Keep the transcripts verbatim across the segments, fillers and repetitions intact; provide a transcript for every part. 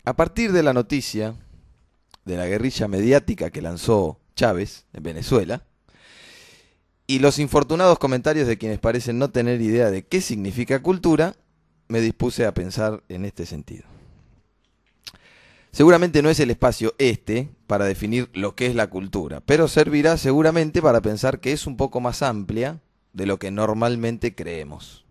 A partir de la noticia de la guerrilla mediática que lanzó Chávez en Venezuela y los infortunados comentarios de quienes parecen no tener idea de qué significa cultura, me dispuse a pensar en este sentido. Seguramente no es el espacio este para definir lo que es la cultura, pero servirá seguramente para pensar que es un poco más amplia de lo que normalmente creemos.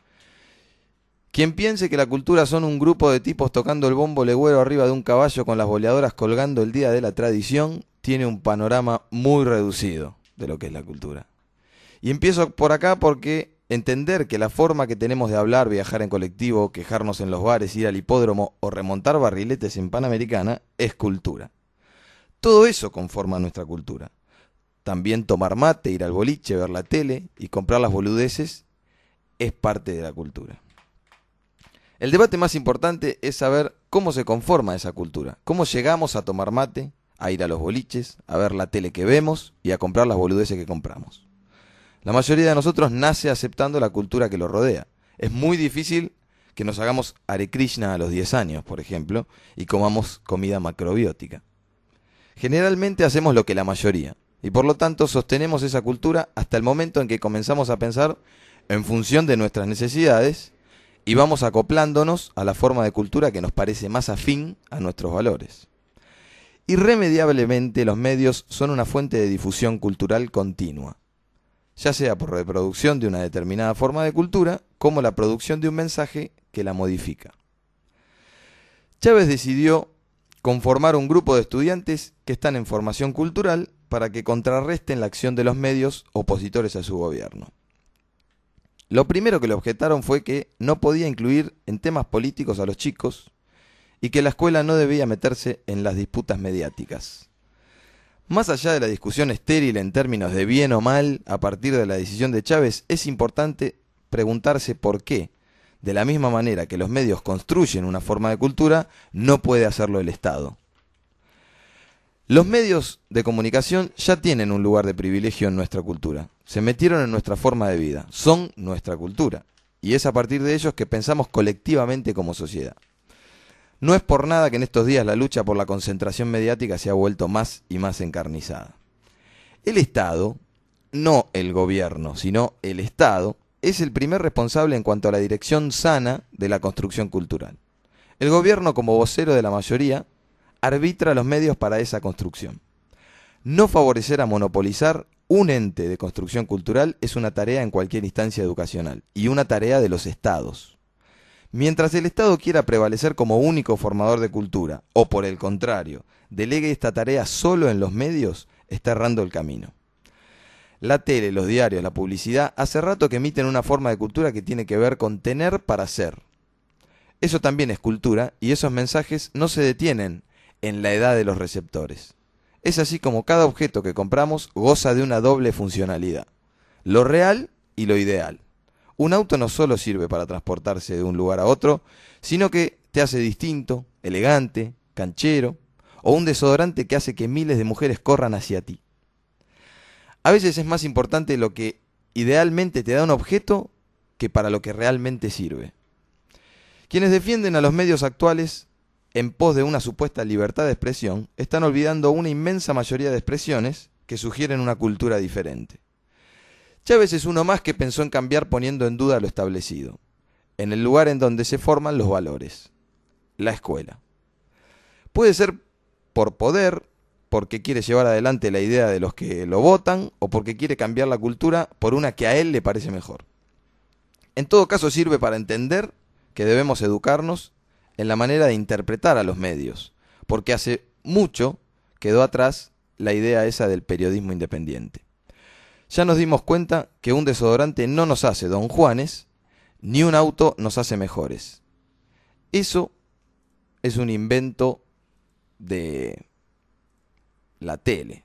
Quien piense que la cultura son un grupo de tipos tocando el bombo legüero arriba de un caballo con las boleadoras colgando el día de la tradición, tiene un panorama muy reducido de lo que es la cultura. Y empiezo por acá porque entender que la forma que tenemos de hablar, viajar en colectivo, quejarnos en los bares, ir al hipódromo o remontar barriletes en Panamericana es cultura. Todo eso conforma nuestra cultura. También tomar mate, ir al boliche, ver la tele y comprar las boludeces es parte de la cultura. El debate más importante es saber cómo se conforma esa cultura, cómo llegamos a tomar mate, a ir a los boliches, a ver la tele que vemos y a comprar las boludeces que compramos. La mayoría de nosotros nace aceptando la cultura que lo rodea. Es muy difícil que nos hagamos Hare Krishna a los diez años, por ejemplo, y comamos comida macrobiótica. Generalmente hacemos lo que la mayoría, y por lo tanto sostenemos esa cultura hasta el momento en que comenzamos a pensar en función de nuestras necesidades y vamos acoplándonos a la forma de cultura que nos parece más afín a nuestros valores. Irremediablemente los medios son una fuente de difusión cultural continua, ya sea por reproducción de una determinada forma de cultura, como la producción de un mensaje que la modifica. Chávez decidió conformar un grupo de estudiantes que están en formación cultural para que contrarresten la acción de los medios opositores a su gobierno. Lo primero que le objetaron fue que no podía incluir en temas políticos a los chicos y que la escuela no debía meterse en las disputas mediáticas. Más allá de la discusión estéril en términos de bien o mal a partir de la decisión de Chávez, es importante preguntarse por qué, de la misma manera que los medios construyen una forma de cultura, no puede hacerlo el Estado. Los medios de comunicación ya tienen un lugar de privilegio en nuestra cultura. Se metieron en nuestra forma de vida, son nuestra cultura. Y es a partir de ellos que pensamos colectivamente como sociedad. No es por nada que en estos días la lucha por la concentración mediática se ha vuelto más y más encarnizada. El Estado, no el gobierno, sino el Estado, es el primer responsable en cuanto a la dirección sana de la construcción cultural. El gobierno, como vocero de la mayoría, arbitra los medios para esa construcción. No favorecer a monopolizar un ente de construcción cultural es una tarea en cualquier instancia educacional y una tarea de los estados. Mientras el Estado quiera prevalecer como único formador de cultura, o por el contrario, delegue esta tarea solo en los medios, está errando el camino. La tele, los diarios, la publicidad, hace rato que emiten una forma de cultura que tiene que ver con tener para ser. Eso también es cultura, y esos mensajes no se detienen en la edad de los receptores. Es así como cada objeto que compramos goza de una doble funcionalidad, lo real y lo ideal. Un auto no solo sirve para transportarse de un lugar a otro, sino que te hace distinto, elegante, canchero, o un desodorante que hace que miles de mujeres corran hacia ti. A veces es más importante lo que idealmente te da un objeto que para lo que realmente sirve. Quienes defienden a los medios actuales en pos de una supuesta libertad de expresión, están olvidando una inmensa mayoría de expresiones que sugieren una cultura diferente. Chávez es uno más que pensó en cambiar poniendo en duda lo establecido, en el lugar en donde se forman los valores, la escuela. Puede ser por poder, porque quiere llevar adelante la idea de los que lo votan, o porque quiere cambiar la cultura por una que a él le parece mejor. En todo caso sirve para entender que debemos educarnos en la manera de interpretar a los medios, porque hace mucho quedó atrás la idea esa del periodismo independiente. Ya nos dimos cuenta que un desodorante no nos hace don Juanes, ni un auto nos hace mejores. Eso es un invento de la tele.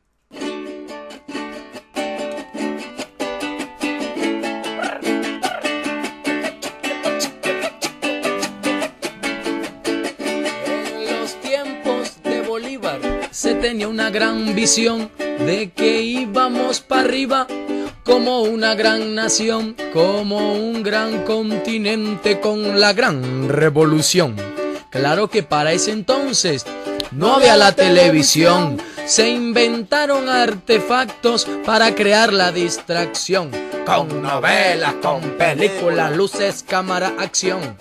Se tenía una gran visión de que íbamos para arriba como una gran nación, como un gran continente con la gran revolución. Claro que para ese entonces no había la televisión. Se inventaron artefactos para crear la distracción. Con novelas, con películas, luces, cámara, acción.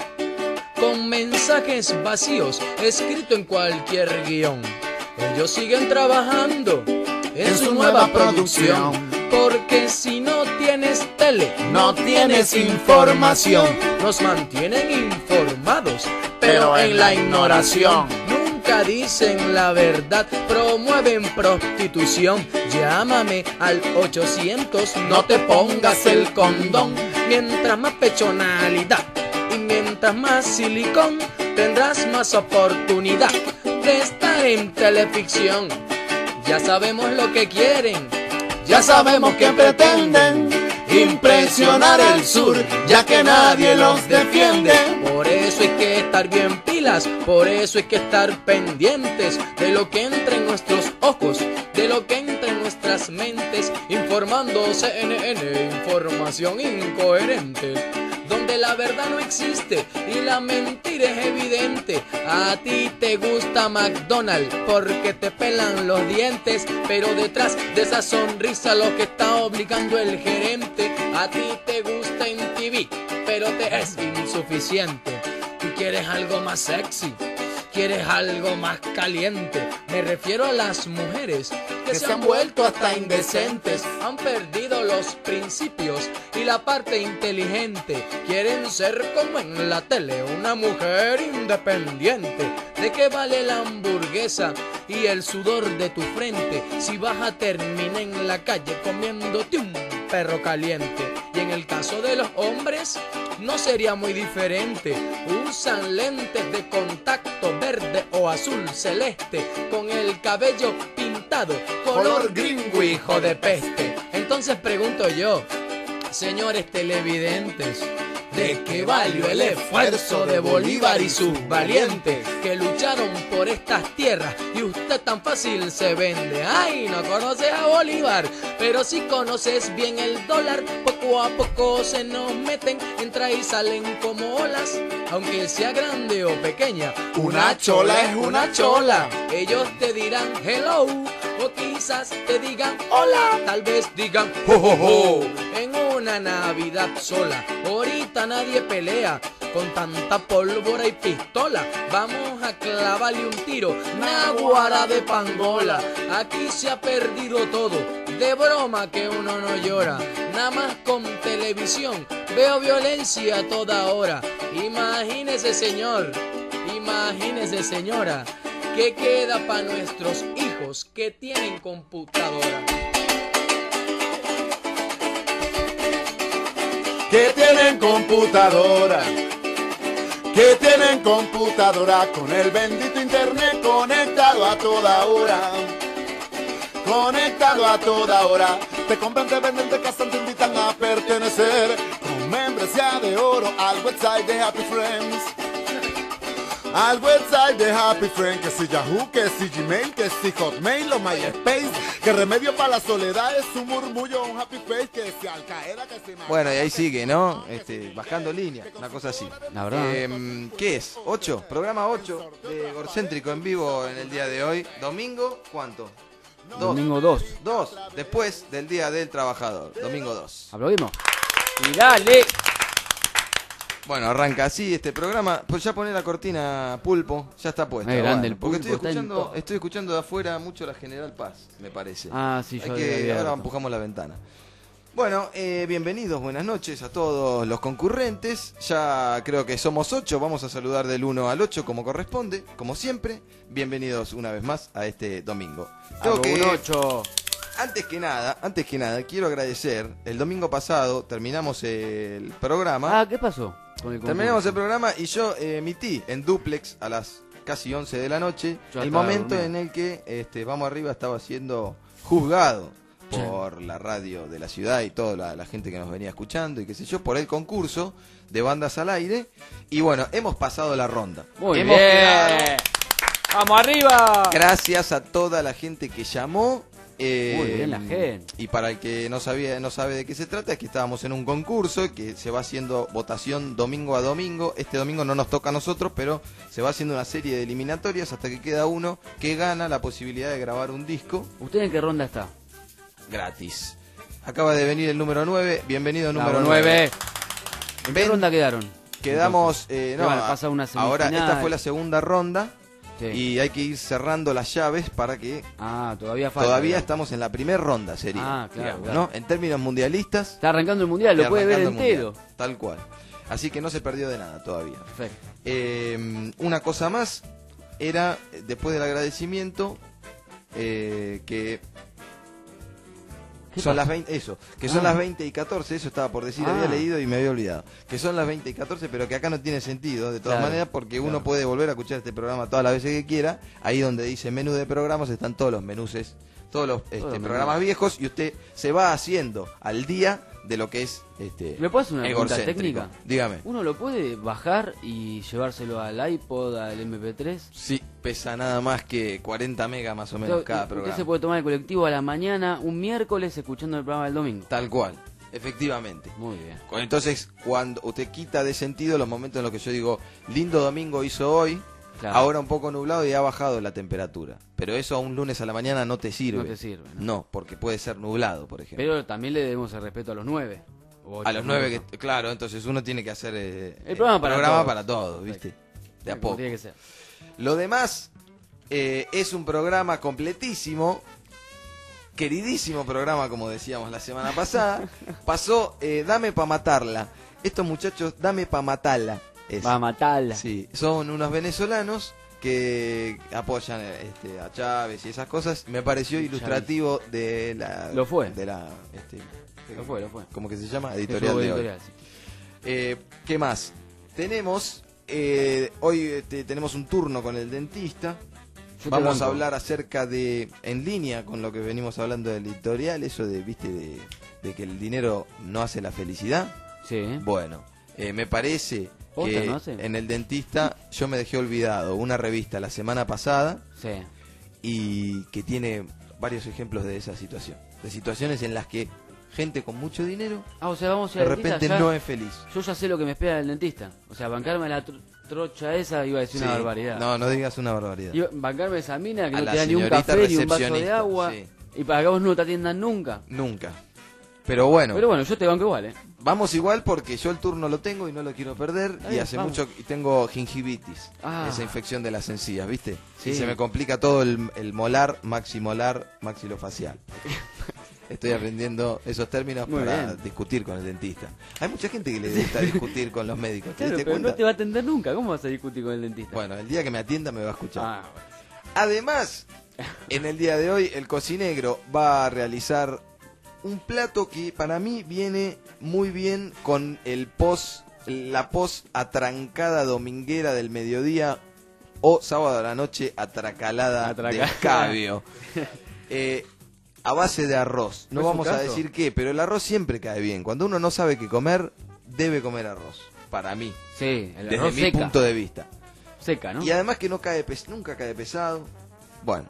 Con mensajes vacíos, escrito en cualquier guión. Ellos siguen trabajando en su nueva producción. Porque si no tienes tele, no tienes información. Nos mantienen informados, pero en la ignoración. Nunca dicen la verdad, promueven prostitución. Llámame al ochocientos, no te pongas el condón. Mientras más pechonalidad y mientras más silicón, tendrás más oportunidad de estar en teleficción. Ya sabemos lo que quieren, ya sabemos que pretenden impresionar el sur, ya que nadie los defiende. Por eso hay que estar bien pilas, por eso hay que estar pendientes de lo que entra en nuestros ojos, de lo que entra en nuestras mentes. Informando C N N, información incoherente, donde la verdad no existe y la mentira es evidente. A ti te gusta McDonald's porque te pelan los dientes, pero detrás de esa sonrisa lo que está obligando el gerente. A ti te gusta M T V, pero te es insuficiente. Tú quieres algo más sexy, quieres algo más caliente. Me refiero a las mujeres que se han vuelto hasta indecentes, han perdido los principios y la parte inteligente. Quieren ser como en la tele, una mujer independiente. ¿De qué vale la hamburguesa y el sudor de tu frente si vas a terminar en la calle comiéndote un perro caliente? Y en el caso de los hombres no sería muy diferente. Usan lentes de contacto verde o azul celeste, con el cabello pintado color gringo, hijo de peste. Entonces pregunto yo, señores televidentes, ¿de qué valió el esfuerzo de Bolívar y sus valientes que lucharon por estas tierras y usted tan fácil se vende? Ay, no conoces a Bolívar, pero si conoces bien el dólar. Poco a poco se nos meten, entra y salen como olas, aunque sea grande o pequeña. Una chola es una chola. Ellos te dirán hello, o quizás te digan hola, tal vez digan ho ho ho. En una Navidad sola, ahorita nadie pelea con tanta pólvora y pistola. Vamos a clavarle un tiro, naguara de pangola. Aquí se ha perdido todo, de broma que uno no llora. Nada más con televisión veo violencia a toda hora. Imagínese, señor, imagínese, señora, ¿qué queda para nuestros hijos que tienen computadora? Que tienen computadora, que tienen computadora, con el bendito internet conectado a toda hora, conectado a toda hora. Te compran, te venden, te casan, te invitan a pertenecer con membresía de oro al website de Happy Friends. Al website de Happy Friend, que si Yahoo, que si Gmail, que si Hotmail o MySpace, que remedio para la soledad es un murmullo, un Happy Face, que si Al Qaeda, que si... Bueno, y ahí sigue, ¿no? Este, bajando línea, una cosa así. La verdad. Eh, ¿Qué es? ¿ocho? Programa ocho de Gorcéntrico en vivo en el día de hoy. ¿Domingo cuánto? Dos. Domingo dos. Dos, después del Día del Trabajador. Domingo dos. ¿Aplaudimos? Y dale. Bueno, arranca así este programa. Pues ya poné la cortina, Pulpo. Ya está puesta. Ay, grande, bueno, el porque Pulpo estoy está en escuchando, todo. estoy escuchando de afuera mucho la General Paz, me parece. Ah, sí, Hay yo que, había ahora abierto. empujamos la ventana. Bueno, eh, bienvenidos, buenas noches a todos los concurrentes. Ya creo que somos ocho, vamos a saludar del uno al ocho como corresponde, como siempre. Bienvenidos una vez más a este domingo. Tengo que, un ocho. antes que nada, antes que nada, quiero agradecer. El domingo pasado terminamos el programa. Ah, ¿qué pasó? Con el Terminamos el concurso? programa y yo eh, emití en duplex a las casi once de la noche Yo el estaba momento durmiendo. en el que este, Vamos Arriba estaba siendo juzgado por la radio de la ciudad y toda la, la gente que nos venía escuchando y qué sé yo, por el concurso de bandas al aire. Y bueno, hemos pasado la ronda. Muy Hemos bien. quedado- ¡Vamos arriba! Gracias a toda la gente que llamó Eh, Muy bien, la gente. Y para el que no sabía, no sabe de qué se trata, es que estábamos en un concurso que se va haciendo votación domingo a domingo. Este domingo no nos toca a nosotros, pero se va haciendo una serie de eliminatorias hasta que queda uno que gana la posibilidad de grabar un disco ¿Usted en qué ronda está? gratis. Acaba de venir el número nueve, bienvenido número Bravo, nueve. ¿En qué Ven, ronda quedaron? Quedamos, eh, no, ¿Qué van a pasar una ahora semifinal? esta fue la segunda ronda. Sí. Y hay que ir cerrando las llaves para que Ah, todavía falta. todavía digamos. estamos en la primera ronda, sería. Ah, claro, digamos, claro. ¿no? En términos mundialistas, Está arrancando el mundial, lo está puede ver arrancando el entero. mundial, tal cual. Así que no se perdió de nada todavía. Perfecto. Eh, una cosa más era, eh, después del agradecimiento, eh, que ¿Qué son pasa? las veinte, eso, que son Ah. las veinte y catorce, eso estaba por decir, Ah. había leído y me había olvidado. Que son las veinte y catorce, pero que acá no tiene sentido, de todas Claro, maneras, porque claro. uno puede volver a escuchar este programa todas las veces que quiera. Ahí donde dice menú de programas están todos los menuses, todos los este, los programas menús. viejos, y usted se va haciendo al día de lo que es este ¿Me puedo hacer una pregunta egocéntrico. técnica? Dígame. ¿Uno lo puede bajar y llevárselo al iPod, al eme pe tres? Sí, pesa nada más que cuarenta megas más o menos Usted- cada usted programa. se puede tomar el colectivo a la mañana, un miércoles, escuchando el programa del domingo. Tal cual, efectivamente. Muy bien. Entonces, cuando usted quita de sentido los momentos en los que yo digo, lindo domingo hizo hoy, Claro. ahora un poco nublado y ha bajado la temperatura. Pero eso a un lunes a la mañana no te sirve. No te sirve, ¿no? No, porque puede ser nublado, por ejemplo. Pero también le debemos el respeto a los nueve. o ocho, a los nueve, ¿no? que, claro, entonces uno tiene que hacer eh, El programa para programa todos. para todos, ¿viste? De a Como poco. tiene que ser. Lo demás eh, es un programa completísimo, queridísimo programa, como decíamos la semana pasada. Pasó eh, Dame pa' matarla. Estos muchachos, Dame pa' matarla. es. Va a matarla. Sí, son unos venezolanos que apoyan este, a Chávez y esas cosas. Me pareció Chávez. ilustrativo de la... Lo fue. De la... Este, Lo fue, lo fue. ¿Cómo que se llama? Eso Editorial fue de hoy. editorial, sí. Eh, ¿Qué más? Tenemos, eh, hoy este, tenemos un turno con el dentista. Yo te Vamos a banco. hablar acerca de, en línea con lo que venimos hablando del editorial, eso de, viste, de, de que el dinero no hace la felicidad. Sí. Bueno, eh, me parece ¿Posta que no hace? en el dentista yo me dejé olvidado una revista la semana pasada Sí. y que tiene varios ejemplos de esa situación. De situaciones en las que gente con mucho dinero Ah, o sea, vamos a ir de al dentista, repente ya- no es feliz. Yo ya sé lo que me espera del dentista. O sea, bancarme la tro- trocha esa iba a decir una Sí, barbaridad. No, no digas una barbaridad. Iba- bancarme esa mina que A no la te da ni un señorita café ni un vaso de recepcionista, agua. sí. Y para que vos no te atiendan nunca. Nunca. Pero bueno, Pero bueno, yo te banco igual, ¿eh? vamos igual porque yo el turno lo tengo y no lo quiero perder. Está Y bien, hace vamos. mucho y tengo gingivitis, Ah. esa infección de las encías, ¿viste? Sí. Y se me complica todo el, el molar, maximolar, maxilofacial. Estoy aprendiendo esos términos Muy para bien. discutir con el dentista. Hay mucha gente que le gusta discutir con los médicos. ¿Te Claro, diste pero cuenta? no te va a atender nunca. ¿Cómo vas a discutir con el dentista? Bueno, el día que me atienda me va a escuchar. Ah, bueno. Además, en el día de hoy el cocinegro va a realizar un plato que para mí viene muy bien con el post, la post atrancada dominguera del mediodía o sábado a la noche atracalada Atraca- de escabio. Eh, a base de arroz. No ¿Fue su vamos a caso? decir qué, pero el arroz siempre cae bien. Cuando uno no sabe qué comer, debe comer arroz. Para mí, Sí, el desde arroz mi seca. punto de vista. Seca, ¿no? Y además que no cae pes- nunca cae pesado. Bueno.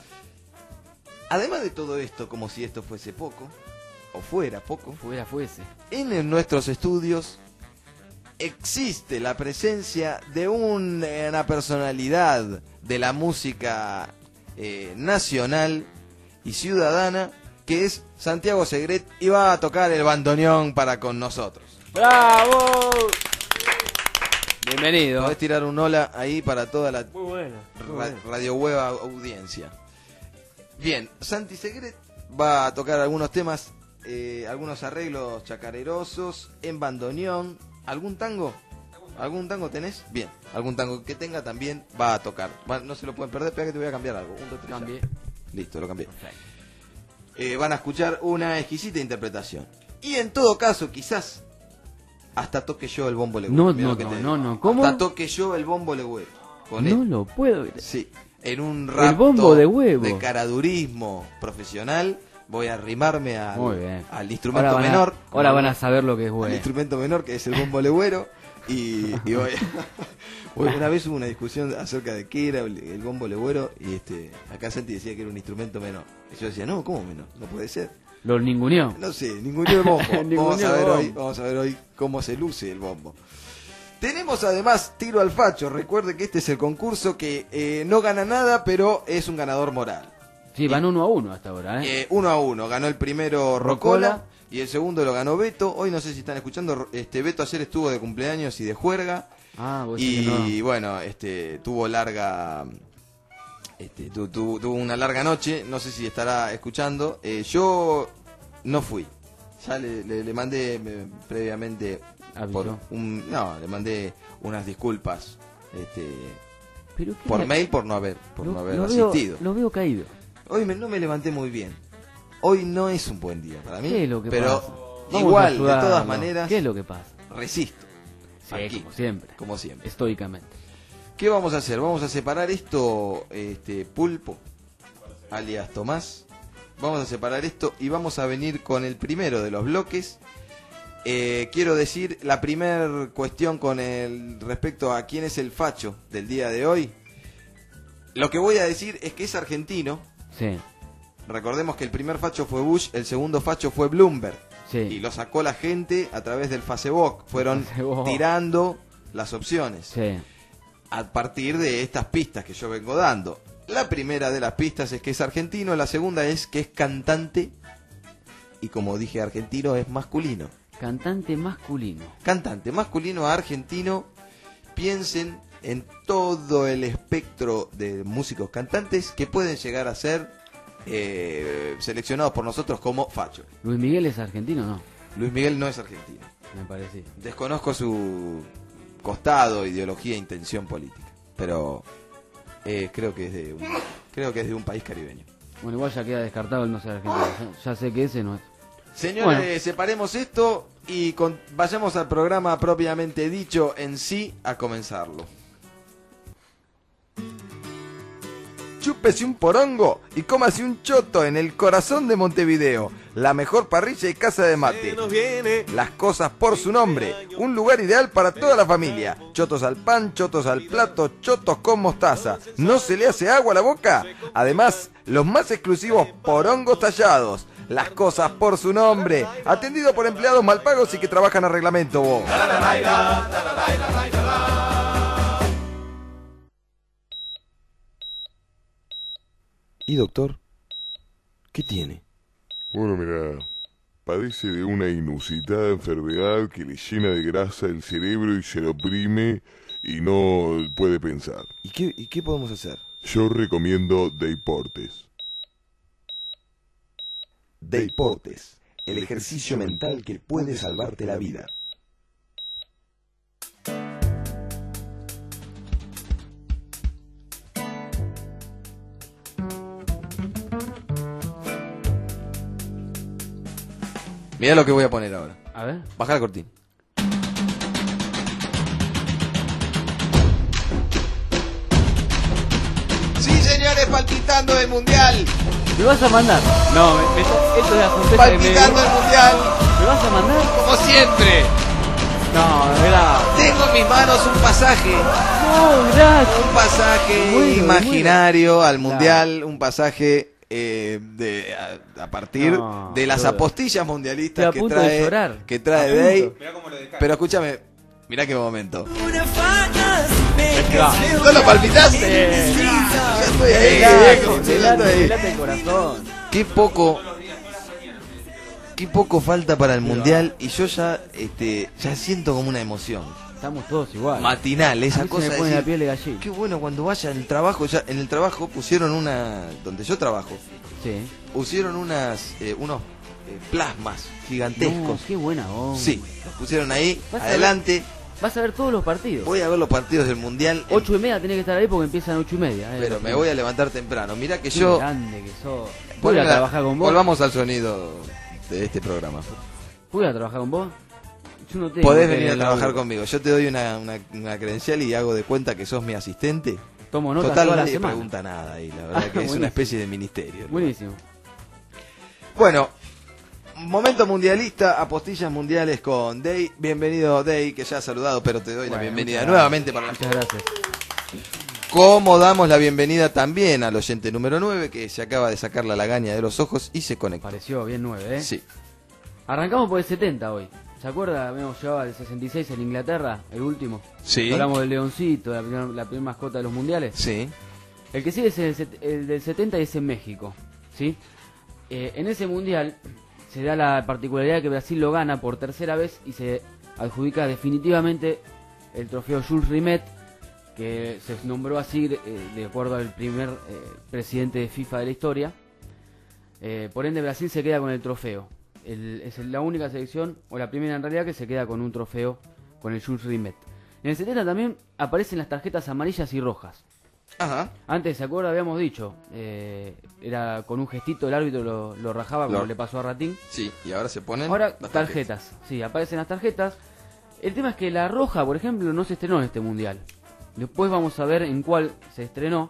Además de todo esto, como si esto fuese poco, o fuera poco, Fuera fuese. en el- nuestros estudios existe la presencia de un- una personalidad de la música eh, nacional y ciudadana, que es Santiago Segret, y va a tocar el bandoneón para con nosotros. ¡Bravo! Bienvenido. Podés tirar un hola ahí para toda la Muy bueno. Ra- Radio Web audiencia. Bien, Santi Segret va a tocar algunos temas, eh, algunos arreglos chacarerosos en bandoneón. ¿Algún tango? ¿Algún tango tenés? Bien, algún tango que tenga también va a tocar. Va- no se lo pueden perder, espera que te voy a cambiar algo. Un, dos, tres, ya. Cambié. Listo, lo cambié. Perfecto. Eh, van a escuchar una exquisita interpretación. Y en todo caso, quizás hasta toque yo el bombo legüero. No, Mirá no, lo que no, te no, digo. no. ¿Cómo? Hasta toque yo el bombo legüero. Con No él. lo puedo creer. Sí, en un rapto bombo de huevo. de caradurismo profesional voy a arrimarme al, Muy bien. al instrumento Ahora van a- menor. ahora al- van a saber lo que es al bueno. instrumento menor que es el bombo legüero Y, y hoy, hoy una vez hubo una discusión acerca de qué era el, el bombo legüero y este acá Santi decía que era un instrumento menor. Y yo decía, no, ¿cómo menor? No puede ser. Lo ninguneó. No sé, ninguneó el bombo. Ninguneó vamos, a el ver bombo. hoy, vamos a ver hoy cómo se luce el bombo. Tenemos además Tiro al Facho. Recuerde que este es el concurso que eh, no gana nada, pero es un ganador moral. Sí, van uno a uno hasta ahora, ¿eh? Eh, uno a uno. Ganó el primero Rocola, Rocola y el segundo lo ganó Beto. Hoy no sé si están escuchando. Este Beto ayer estuvo de cumpleaños y de juerga. Ah, vos Y decís que no. bueno, este tuvo larga. Este, tu, tu, tuvo una larga noche. No sé si estará escuchando. Eh, yo no fui. Ya le, le, le mandé eh, previamente. Avisó. Por un, no, le mandé unas disculpas. Este. Pero qué Por me- mail por no haber, por lo, no haber lo veo, asistido. lo veo caído. Hoy me- no me levanté muy bien. Hoy no es un buen día para mí. ¿Qué es lo que pero pasa? Vamos a igual, de ayudarlo. todas maneras, ¿Qué es lo que pasa? resisto. Sí, Aquí, como siempre. como siempre. Estoicamente. ¿Qué vamos a hacer? Vamos a separar esto, este Pulpo, alias Tomás. Vamos a separar esto y vamos a venir con el primero de los bloques. Eh, quiero decir, la primera cuestión con el respecto a quién es el facho del día de hoy. Lo que voy a decir es que es argentino. Sí, Recordemos que el primer facho fue Bush, el segundo facho fue Bloomberg. sí. Y lo sacó la gente a través del Facebook. Fueron Facebook. tirando las opciones Sí. a partir de estas pistas que yo vengo dando. La primera de las pistas es que es argentino, la segunda es que es cantante y como dije argentino es masculino. Cantante masculino. Cantante masculino argentino, piensen en todo el espectro de músicos cantantes que pueden llegar a ser eh, seleccionados por nosotros como facho. Luis Miguel es argentino, ¿no? Luis Miguel no es argentino. Me parece. Desconozco su costado, ideología e intención política, pero eh, creo que es de un, creo que es de un país caribeño. Bueno, igual ya queda descartado el no ser argentino. Ya, ya sé que ese no es. Señores, Bueno. separemos esto y con- vayamos al programa propiamente dicho en sí a comenzarlo. Chúpese un porongo y cómase un choto en el corazón de Montevideo, la mejor parrilla y casa de mate. Las cosas por su nombre, un lugar ideal para toda la familia. Chotos al pan, chotos al plato, chotos con mostaza. ¿No se le hace agua a la boca? Además, los más exclusivos porongos tallados. Las cosas por su nombre, atendido por empleados mal pagos y que trabajan a reglamento. Vos. ¿Y doctor? ¿Qué tiene? Bueno, mira, padece de una inusitada enfermedad que le llena de grasa el cerebro y se lo oprime y no puede pensar. ¿Y qué, y qué podemos hacer? Yo recomiendo Deportes. Deportes, el ejercicio mental que puede salvarte la vida. Mira lo que voy a poner ahora. A ver. Baja la cortina. Sí, señores, palpitando el mundial. ¿Me vas a mandar? No, me, me- esto es la sorpresa que me... Palpitando el mundial. ¿Me vas a mandar? Como siempre. No, de verdad. Tengo en mis manos un pasaje. No, gracias. Un pasaje Bueno, imaginario al mundial. Un pasaje eh, de a, a partir No, de las boludo. apostillas Estoy mundialistas a que punto de trae, llorar. que trae A punto. Day. Pero escúchame, mirá qué momento. Va. ¿No lo palpitaste? Ya estoy ahí, viejo, ya Delate, estoy ahí. delate el corazón. Qué poco, qué poco falta para el mundial y yo ya, este, ya siento como una emoción Estamos todos igual. matinal, A esa mí se cosa me de pone la decir, piel de gallina. qué bueno cuando vaya al trabajo, ya en el trabajo pusieron una, donde yo trabajo, Sí. pusieron unas, eh, unos eh, plasmas gigantescos. No, qué buena onda. Sí, los pusieron ahí, Vas a adelante. Vas a ver todos los partidos. Voy a ver los partidos del mundial, en- Ocho y media tenés que estar ahí porque empiezan ocho y media. eh. pero me voy a levantar temprano. Mirá que Qué yo. grande que sos. ¿Puedo ir a Ponela- trabajar con vos? Volvamos al sonido de este programa. ¿Puedo ir a trabajar con vos? Yo no tengo Podés que venir a laburo. trabajar conmigo. Yo te doy una, una, una credencial y hago de cuenta que sos mi asistente. Tomo notas Total, toda la nadie semana. pregunta nada ahí. La verdad Ah, que es buenísimo. una especie de ministerio. Buenísimo. Bueno, Momento mundialista, apostillas mundiales con Day. Bienvenido, Day, que ya has saludado, pero te doy Bueno, la bienvenida muchas nuevamente para la... Muchas gracias. Como damos la bienvenida también al oyente número nueve, que se acaba de sacar la lagaña de los ojos y se conectó. Pareció bien nueve, ¿eh? Sí. Arrancamos por el setenta hoy. ¿Se acuerda? Habíamos llegado al sesenta y seis en Inglaterra, el último. Sí. Hablamos del leoncito, la primera la primer mascota de los mundiales. Sí. El que sigue es el, set- el del setenta y es en México, ¿sí? Eh, en ese mundial se da la particularidad de que Brasil lo gana por tercera vez y se adjudica definitivamente el trofeo Jules Rimet, que se nombró así eh, de acuerdo al primer eh, presidente de FIFA de la historia. Eh, por ende, Brasil se queda con el trofeo. El- es la única selección, o la primera en realidad, que se queda con un trofeo con el Jules Rimet. En el setenta también aparecen las tarjetas amarillas y rojas. Ajá. Antes, ¿se acuerda? Habíamos dicho, eh, era con un gestito el árbitro lo, lo rajaba como Lo- le pasó a Ratín. Sí, y ahora se ponen Ahora, las tarjetas. Sí, aparecen las tarjetas. El tema es que la roja, por ejemplo, no se estrenó en este mundial. Después vamos a ver en cuál se estrenó.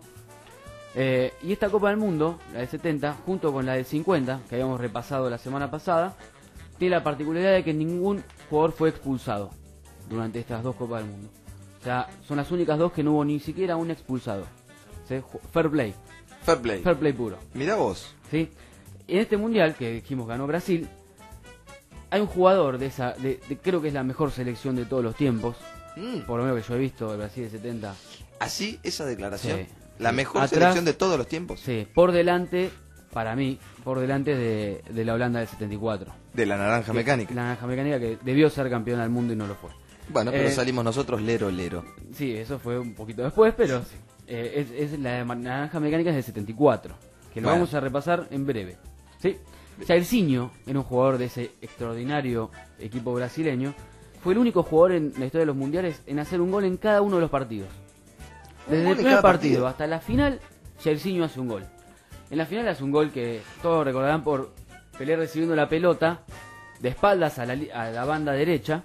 Eh, y esta Copa del Mundo, la del setenta, junto con la del cincuenta, que habíamos repasado la semana pasada, tiene la particularidad de que ningún jugador fue expulsado durante estas dos Copas del Mundo. O sea, son las únicas dos que no hubo ni siquiera un expulsado. ¿Sí? Ju- Fair play, Fair play. fair play puro. Mirá vos. ¿Sí? En este mundial, que dijimos ganó Brasil, hay un jugador de esa, de, de- creo que es la mejor selección de todos los tiempos, Mm. por lo menos que yo he visto, el Brasil de setenta. Así, esa declaración. Sí. La Sí. mejor Atrás- selección de todos los tiempos. Sí, por delante, para mí, por delante de, de la Holanda del setenta y cuatro. De la naranja mecánica. La naranja mecánica que debió ser campeona del mundo y no lo fue. Bueno, pero Eh, salimos nosotros lero, lero. Sí, eso fue un poquito después, pero sí. Eh, es, es la de ma- naranja mecánica es del setenta y cuatro, que lo Bueno. vamos a repasar en breve. ¿Sí? Jairzinho era un jugador de ese extraordinario equipo brasileño. Fue el único jugador en la historia de los mundiales en hacer un gol en cada uno de los partidos. Un Desde gol el en primer cada partido, partido. hasta la final, Jairzinho hace un gol. En la final hace un gol que todos recordarán por Pelé recibiendo la pelota de espaldas a la, li- a la banda derecha.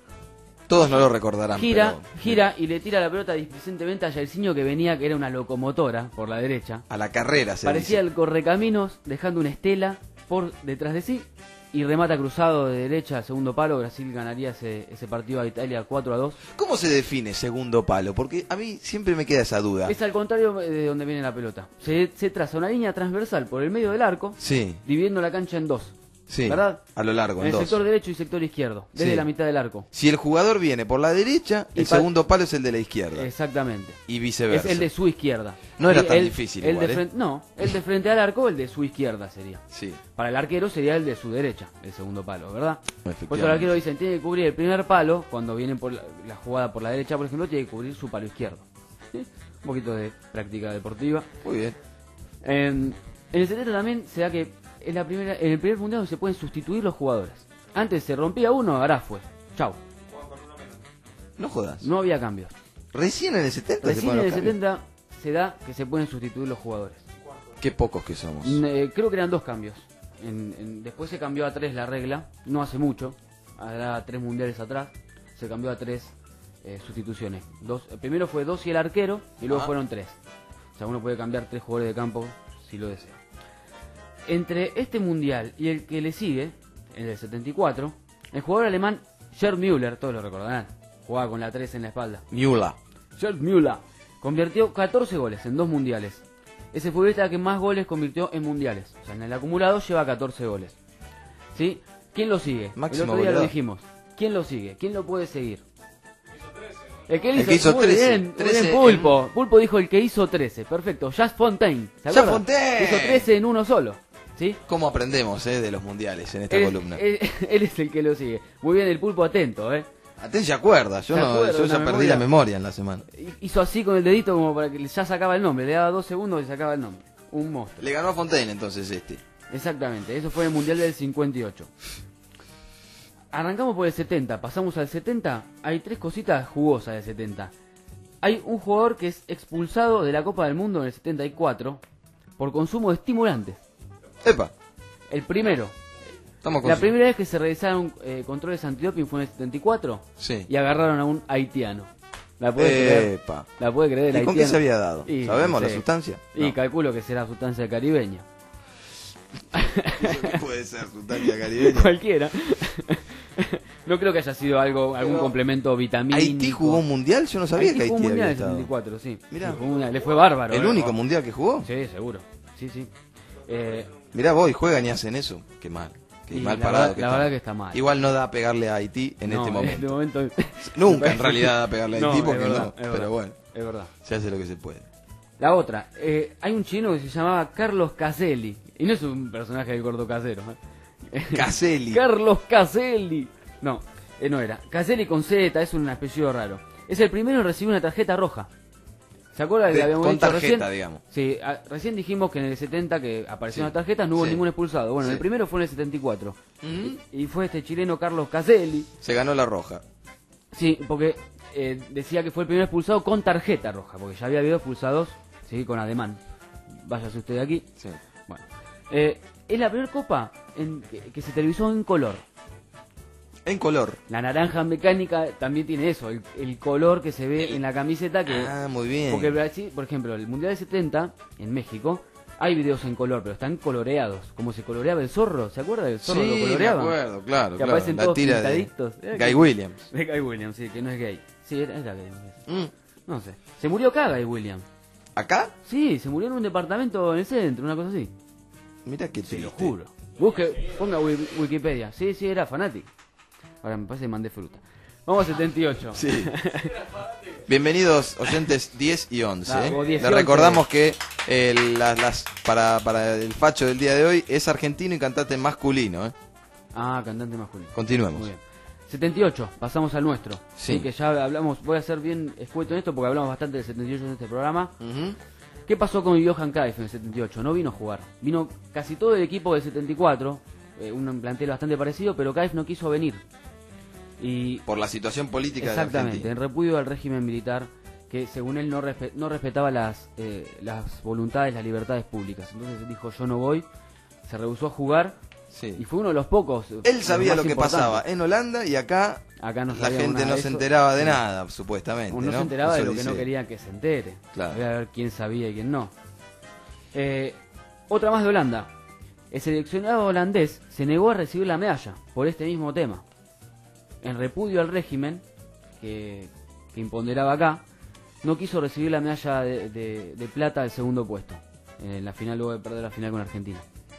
Todos no lo recordarán. Gira, pero- gira y le tira la pelota displicentemente a Jairzinho, que venía, que era una locomotora por la derecha. A la carrera se Parecía dice. el correcaminos, dejando una estela por detrás de sí. Y remata cruzado de derecha al segundo palo. Brasil ganaría ese, ese partido a Italia cuatro a dos. ¿Cómo se define segundo palo? Porque a mí siempre me queda esa duda. Es al contrario de donde viene la pelota. Se, se traza una línea transversal por el medio del arco, Sí, dividiendo la cancha en dos. sí. ¿Verdad? A lo largo, En en el dos. sector derecho y sector izquierdo, desde Sí. la mitad del arco. Si el jugador viene por la derecha, Y el pa- segundo palo es el de la izquierda. Exactamente. Y viceversa. Es el de su izquierda. No era Y tan el- difícil el igual, de ¿eh? frente- No, el de frente al arco, el de su izquierda sería. Sí, Para el arquero sería el de su derecha, el segundo palo, ¿verdad? Por eso el efectivamente. arquero dice, tiene que cubrir el primer palo, cuando viene por la, la jugada por la derecha, por ejemplo, tiene que cubrir su palo izquierdo. ¿Sí? Un poquito de práctica deportiva. Muy bien. En, en el setenta también se da que en, la primera, en el primer mundial se pueden sustituir los jugadores. Antes se rompía uno, ahora fue. Chau. No jodas. No había cambios. Recién en el setenta se Recién ponen en el los cambios. setenta se da que se pueden sustituir los jugadores. Qué pocos que somos. Mm, eh, creo que eran dos cambios. En- en- después se cambió a tres la regla, no hace mucho, hará tres mundiales atrás, se cambió a tres eh, sustituciones. Dos, el primero fue dos y el arquero, y luego Ah. fueron tres. O sea, uno puede cambiar tres jugadores de campo si lo desea. Entre este mundial y el que le sigue, el del setenta y cuatro, el jugador alemán Gerd Müller, todos lo recordarán, jugaba con la tres en la espalda. Miula. Gerd Müller convirtió catorce goles en dos mundiales. Es el futbolista que más goles convirtió en mundiales. O sea, en el acumulado lleva catorce goles. ¿Sí? ¿Quién lo sigue? Máximo el otro día lo goleador. dijimos. ¿Quién lo sigue? ¿Quién lo puede seguir? El que El hizo, que hizo muy trece. bien, muy trece bien, Pulpo. Pulpo dijo el que hizo trece. Perfecto. Jazz Fontaine. ¿se Jazz acuerdan? Fontaine. Hizo trece en uno solo. ¿Sí? ¿Cómo aprendemos eh, de los mundiales en esta Él, columna? él- él es el que lo sigue. Muy bien, el Pulpo atento, ¿eh? Atén, se acuerda. Yo, Se no, acuerda, yo ya una perdí memoria. la memoria en la semana. Hizo así con el dedito como para que ya sacaba el nombre. Le daba dos segundos y sacaba el nombre. Un monstruo. Le ganó a Fontaine entonces este. Exactamente, eso fue el Mundial del cincuenta y ocho. Arrancamos por el setenta, pasamos al setenta. Hay tres cositas jugosas del setenta. Hay un jugador que es expulsado de la Copa del Mundo en el setenta y cuatro por consumo de estimulantes. Epa, El primero. estamos con La primera vez que se realizaron eh, controles antidoping fue en el setenta y cuatro Sí. y agarraron a un haitiano. ¿La puede creer? Epa. ¿La puede creer? el ¿Y con qué haitiano? se había dado? Y, ¿Sabemos no la sé. sustancia? Y No. calculo que será sustancia caribeña. ¿Eso qué puede ser? Sustancia caribeña. Cualquiera. No creo que haya sido algo algún Pero, complemento vitamínico. ¿Haití jugó un mundial? Yo no sabía Haití que jugó Haití un mundial había en el estado. setenta y cuatro, sí. Mirá. Sí, jugó un mundial. Le fue bárbaro. ¿El eh. único mundial que jugó? Sí, seguro. Sí, sí. Eh, Mirá vos, y juegan y hacen eso. Qué mal. Qué y mal la parado verdad- que la está. verdad que está mal. Igual no da a pegarle a Haití en no, este momento. momento... Nunca en realidad da a pegarle a No, Haití es porque verdad, no. es Pero verdad. bueno, Es verdad. se hace lo que se puede. La otra, eh, hay un chino que se llamaba Carlos Caselli. Y no es un personaje del gordo casero. ¿eh? Caselli. Carlos Caselli. No, eh, no era. Caselli con Z, es un apellido raro. Es el primero en recibir una tarjeta roja. ¿Se acuerda de que De- habíamos con dicho tarjeta, recién? digamos. Sí, a- recién dijimos que en el setenta que aparecieron Sí. las tarjetas no hubo Sí. ningún expulsado. Bueno, Sí. el primero fue en el setenta y cuatro. Ujú. Y fue este chileno Carlos Caselli. Se ganó la roja. Sí, porque eh, decía que fue el primer expulsado con tarjeta roja, porque ya había habido expulsados, sí, con ademán. Váyase usted de aquí. Sí. Bueno, eh, es la primera copa en, que, que se televisó en color. En color. La naranja mecánica también tiene eso, el, el color que se ve en la camiseta. Que, Ah, muy bien. porque Brasil, por ejemplo, el Mundial de setenta en México hay videos en color, pero están coloreados, como se coloreaba el zorro. ¿Se acuerda del zorro? Sí, lo me coloreaban. acuerdo, claro, Que claro. aparecen La todos tira de pintaditos. Eh, Guy que- Williams. De Guy Williams, sí, que no es gay. Sí, era, era gay. me parece. Mm. No sé. Se murió acá Guy Williams. ¿Acá? Sí, se murió en un departamento en el centro, una cosa así. Mira qué Te triste. lo juro. Busque, ponga Wi- Wikipedia. Sí, sí, era fanático. Ahora me parece que mandé fruta. Vamos a setenta y ocho. Sí. Bienvenidos oyentes diez y once. Ah, ¿eh? o diez y Les recordamos que eh, las, las, para, para el facho del día de hoy es argentino y cantante masculino. ¿eh? Ah, cantante masculino. Continuemos. Muy bien. setenta y ocho, pasamos al nuestro. Sí. Que ya hablamos, voy a ser bien escueto en esto porque hablamos bastante del setenta y ocho en este programa. Ujú. ¿Qué pasó con Johan Cruyff en el setenta y ocho? No vino a jugar. Vino casi todo el equipo del setenta y cuatro, eh, un plantel bastante parecido, pero Cruyff no quiso venir. Y Por la situación política de exactamente, Argentina. en repudio al régimen militar que según él no, respe- no respetaba las, eh, las voluntades, las libertades públicas. Entonces dijo yo no voy, se rehusó a jugar y Sí. fue uno de los pocos. Él los sabía más lo que importantes. pasaba en Holanda y acá Acá no la sabíamos gente nada no de se eso. enteraba de Sí. nada, supuestamente. O no, ¿no? se enteraba Eso de lo que dice. no querían que se entere. Claro. Voy a ver quién sabía y quién no. Eh, otra más de Holanda. El seleccionado holandés se negó a recibir la medalla por este mismo tema. En repudio al régimen que, que imponderaba acá, no quiso recibir la medalla de, de- de plata del segundo puesto. En la final, luego de perder la final con Argentina.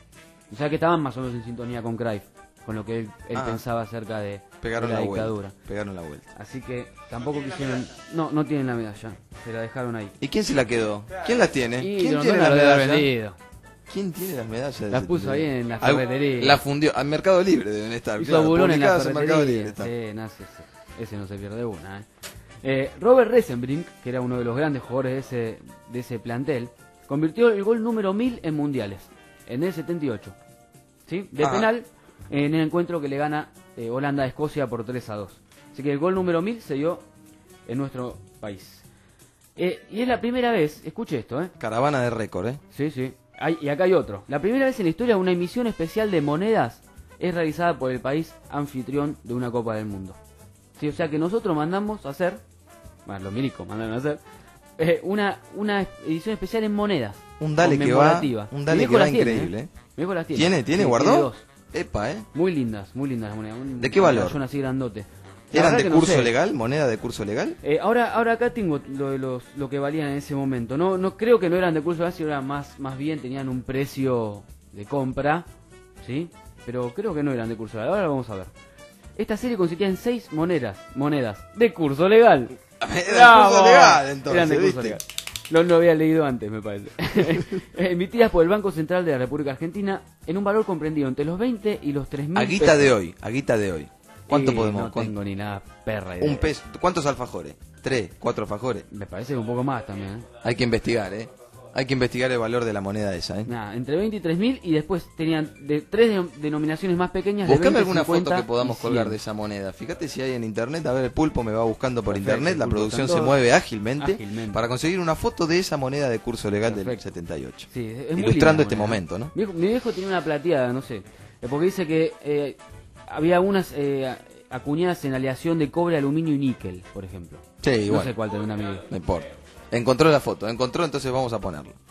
O sea que estaban más o menos en sintonía con Cruyff, con lo que él, él Ah. pensaba acerca de, Pegaron de la, la, dictadura. vuelta. Pegaron la vuelta. Así que tampoco quisieron. No, no tienen la medalla. Se la dejaron ahí. ¿Y quién se la quedó? ¿Quién las tiene? Y ¿Quién Grondona tiene las lo debe haber medallas? vendido. ¿Quién tiene las medallas? del Las puso setenta y ocho? ahí en la Algo- ferretería. La fundió. Al Mercado Libre deben estar. Hizo claro, bulón en la publicadas en Mercado Libre. ferretería. están. Sí, no, ese, ese- ese no se pierde una. ¿eh? Eh, Robert Resenbrink, que era uno de los grandes jugadores de ese, de ese plantel, convirtió el gol número mil en mundiales, en el setenta y ocho. ¿Sí? De Ah. penal, en el encuentro que le gana eh, Holanda a Escocia por tres a dos. Así que el gol número mil se dio en nuestro país. Eh, y es la primera vez, escuche esto, ¿eh? Caravana de récord, ¿eh? Sí, sí. Hay- y acá hay otro. La primera vez en la historia una emisión especial de monedas es realizada por el país anfitrión de una Copa del Mundo. Sí, o sea que nosotros mandamos a hacer, bueno, los milicos mandaron a hacer, eh, una, una edición especial en monedas. Un dale que va, conmemorativa. un Mi dale viejo que va las tiene, increíble, ¿eh? ¿eh? Mi viejo las tiene. ¿Tiene? ¿Tiene? Sí, ¿Guardó? dos. Epa, ¿eh? Muy lindas, muy lindas las monedas. Un- ¿De qué un valor? medallón así grandote. La ¿Eran verdad de que no curso sé. legal? ¿Moneda de curso legal? Eh, ahora, ahora acá tengo lo de los, lo que valían en ese momento. No, no creo que no eran de curso legal, sino eran más, más bien tenían un precio de compra, ¿sí? Pero creo que no eran de curso legal. Ahora vamos a ver. Esta serie consistía en seis monedas, monedas de curso legal. Era de ¡Bravo! curso legal, entonces, Eran de curso ¿viste? legal. No lo había leído antes, me parece. Emitidas por el Banco Central de la República Argentina en un valor comprendido entre los veinte y los tres mil Aguita pesos. de hoy, aguita de hoy. ¿Cuánto Y podemos? No cuán- tengo ni nada perra idea. Un peso. ¿Cuántos alfajores? ¿Tres? ¿Cuatro alfajores? Me parece que un poco más también, ¿eh? Hay que investigar, ¿eh? Hay que investigar el valor de la moneda esa, ¿eh? Nada, entre veinte y tres mil y después tenían de tres de- denominaciones más pequeñas. de Buscame veinte, alguna foto cincuenta que podamos y colgar cien. de esa moneda. Fíjate si hay en internet. A ver, el pulpo me va buscando por Perfecto, internet. La el pulpo producción está se en mueve todo. ágilmente, Ágilmente. para conseguir una foto de esa moneda de curso legal del Perfecto. setenta y ocho. Sí, es muy Ilustrando linda este la moneda. momento, ¿no? Mi viejo, mi viejo tenía una plateada, no sé. eh, Porque dice que eh, había unas eh, acuñadas en aleación de cobre, aluminio y níquel, por ejemplo. Sí, No igual. sé cuál tendrá mi viejo. No importa. Encontró la foto, encontró, entonces vamos a ponerla.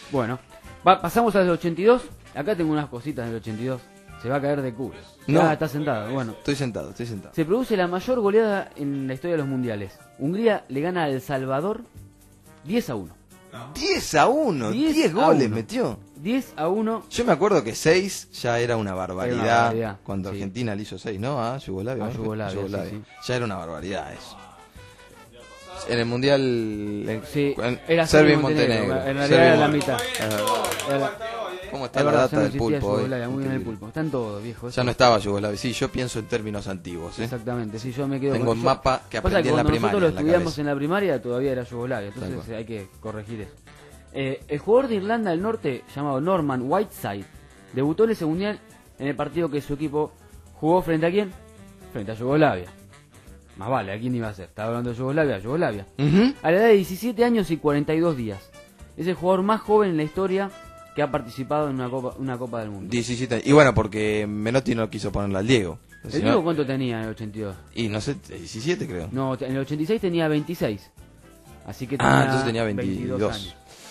Bueno, va, pasamos al ochenta y dos. Acá tengo unas cositas del ochenta y dos. Se va a caer de culo. No. Ah, está sentado. Bueno, Estoy sentado, estoy sentado. se produce la mayor goleada en la historia de los mundiales. Hungría le gana a El Salvador diez a uno. diez a uno, diez diez a goles uno. metió. diez a uno. Yo me acuerdo que seis ya era una barbaridad, Era una barbaridad, cuando sí. Argentina le hizo seis, ¿no? A Yugoslavia. A ¿no? Yugoslavia, sí, sí. Ya era una barbaridad eso. En el Mundial en, Sí, en era Serbia y Montenegro. Montenegro. En realidad Serbia y era la Montenegro. mitad. Es verdad. Era- ¿Cómo está Es la verdad, data ya no del existía pulpo hoy? Yugoslavia, muy bien el Increíble. pulpo. Están todos, viejo. Ya no estaba Yugoslavia. Sí, yo pienso en términos antiguos. ¿eh? Exactamente, sí, yo me quedo Tengo con un yo- mapa que Pasa aprendí en la cuando primaria, nosotros lo en la estudiamos cabeza. en la primaria todavía era Yugoslavia, Tal entonces cual. eh, hay que corregir eso. Eh, el jugador de Irlanda del Norte, llamado Norman Whiteside, debutó en ese mundial en el partido que su equipo jugó frente a quién? Frente a Yugoslavia. Más vale, ¿a quién iba a ser? Estaba hablando de Yugoslavia, Yugoslavia. Ujú. A la edad de diecisiete años y cuarenta y dos días. Es el jugador más joven en la historia que ha participado en una Copa, una Copa del Mundo. diecisiete. Y bueno, porque Menotti no quiso ponerla al Diego. ¿El Si no- Diego cuánto tenía en el ochenta y dos? Y no sé, diecisiete creo. No, en el ochenta y seis tenía veintiséis. Así que Ah, tenía, entonces tenía veintidós. años.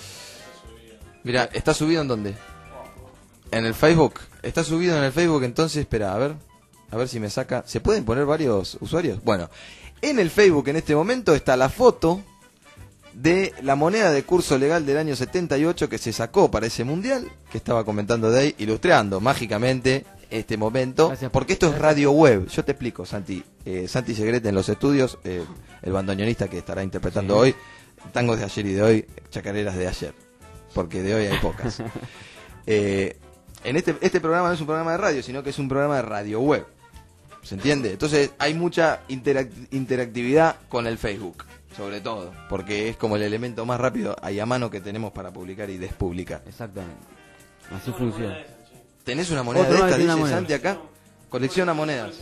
Mira, ¿está subido en dónde? En el Facebook. Está subido en el Facebook, entonces, espera, a ver. A ver si me saca. ¿Se pueden poner varios usuarios? Bueno, en el Facebook en este momento está la foto de la moneda de curso legal del año setenta y ocho que se sacó para ese mundial, que estaba comentando de ahí, ilustrando mágicamente este momento, Gracias por- porque esto es radio web. Yo te explico, Santi. Eh, Santi Segrete en los estudios, eh, el bandoneonista que estará interpretando Sí. hoy, tangos de ayer y de hoy, chacareras de ayer, porque de hoy hay pocas. Eh, en este, este programa no es un programa de radio, sino que es un programa de radio web. ¿Se entiende? Entonces hay mucha interac- interactividad con el Facebook, sobre todo, porque es como el elemento más rápido ahí a mano que tenemos para publicar y despublicar. Exactamente. Así funciona. ¿Tenés una moneda Otro de más esta, que una dice moneda. Santi acá? Colecciona monedas.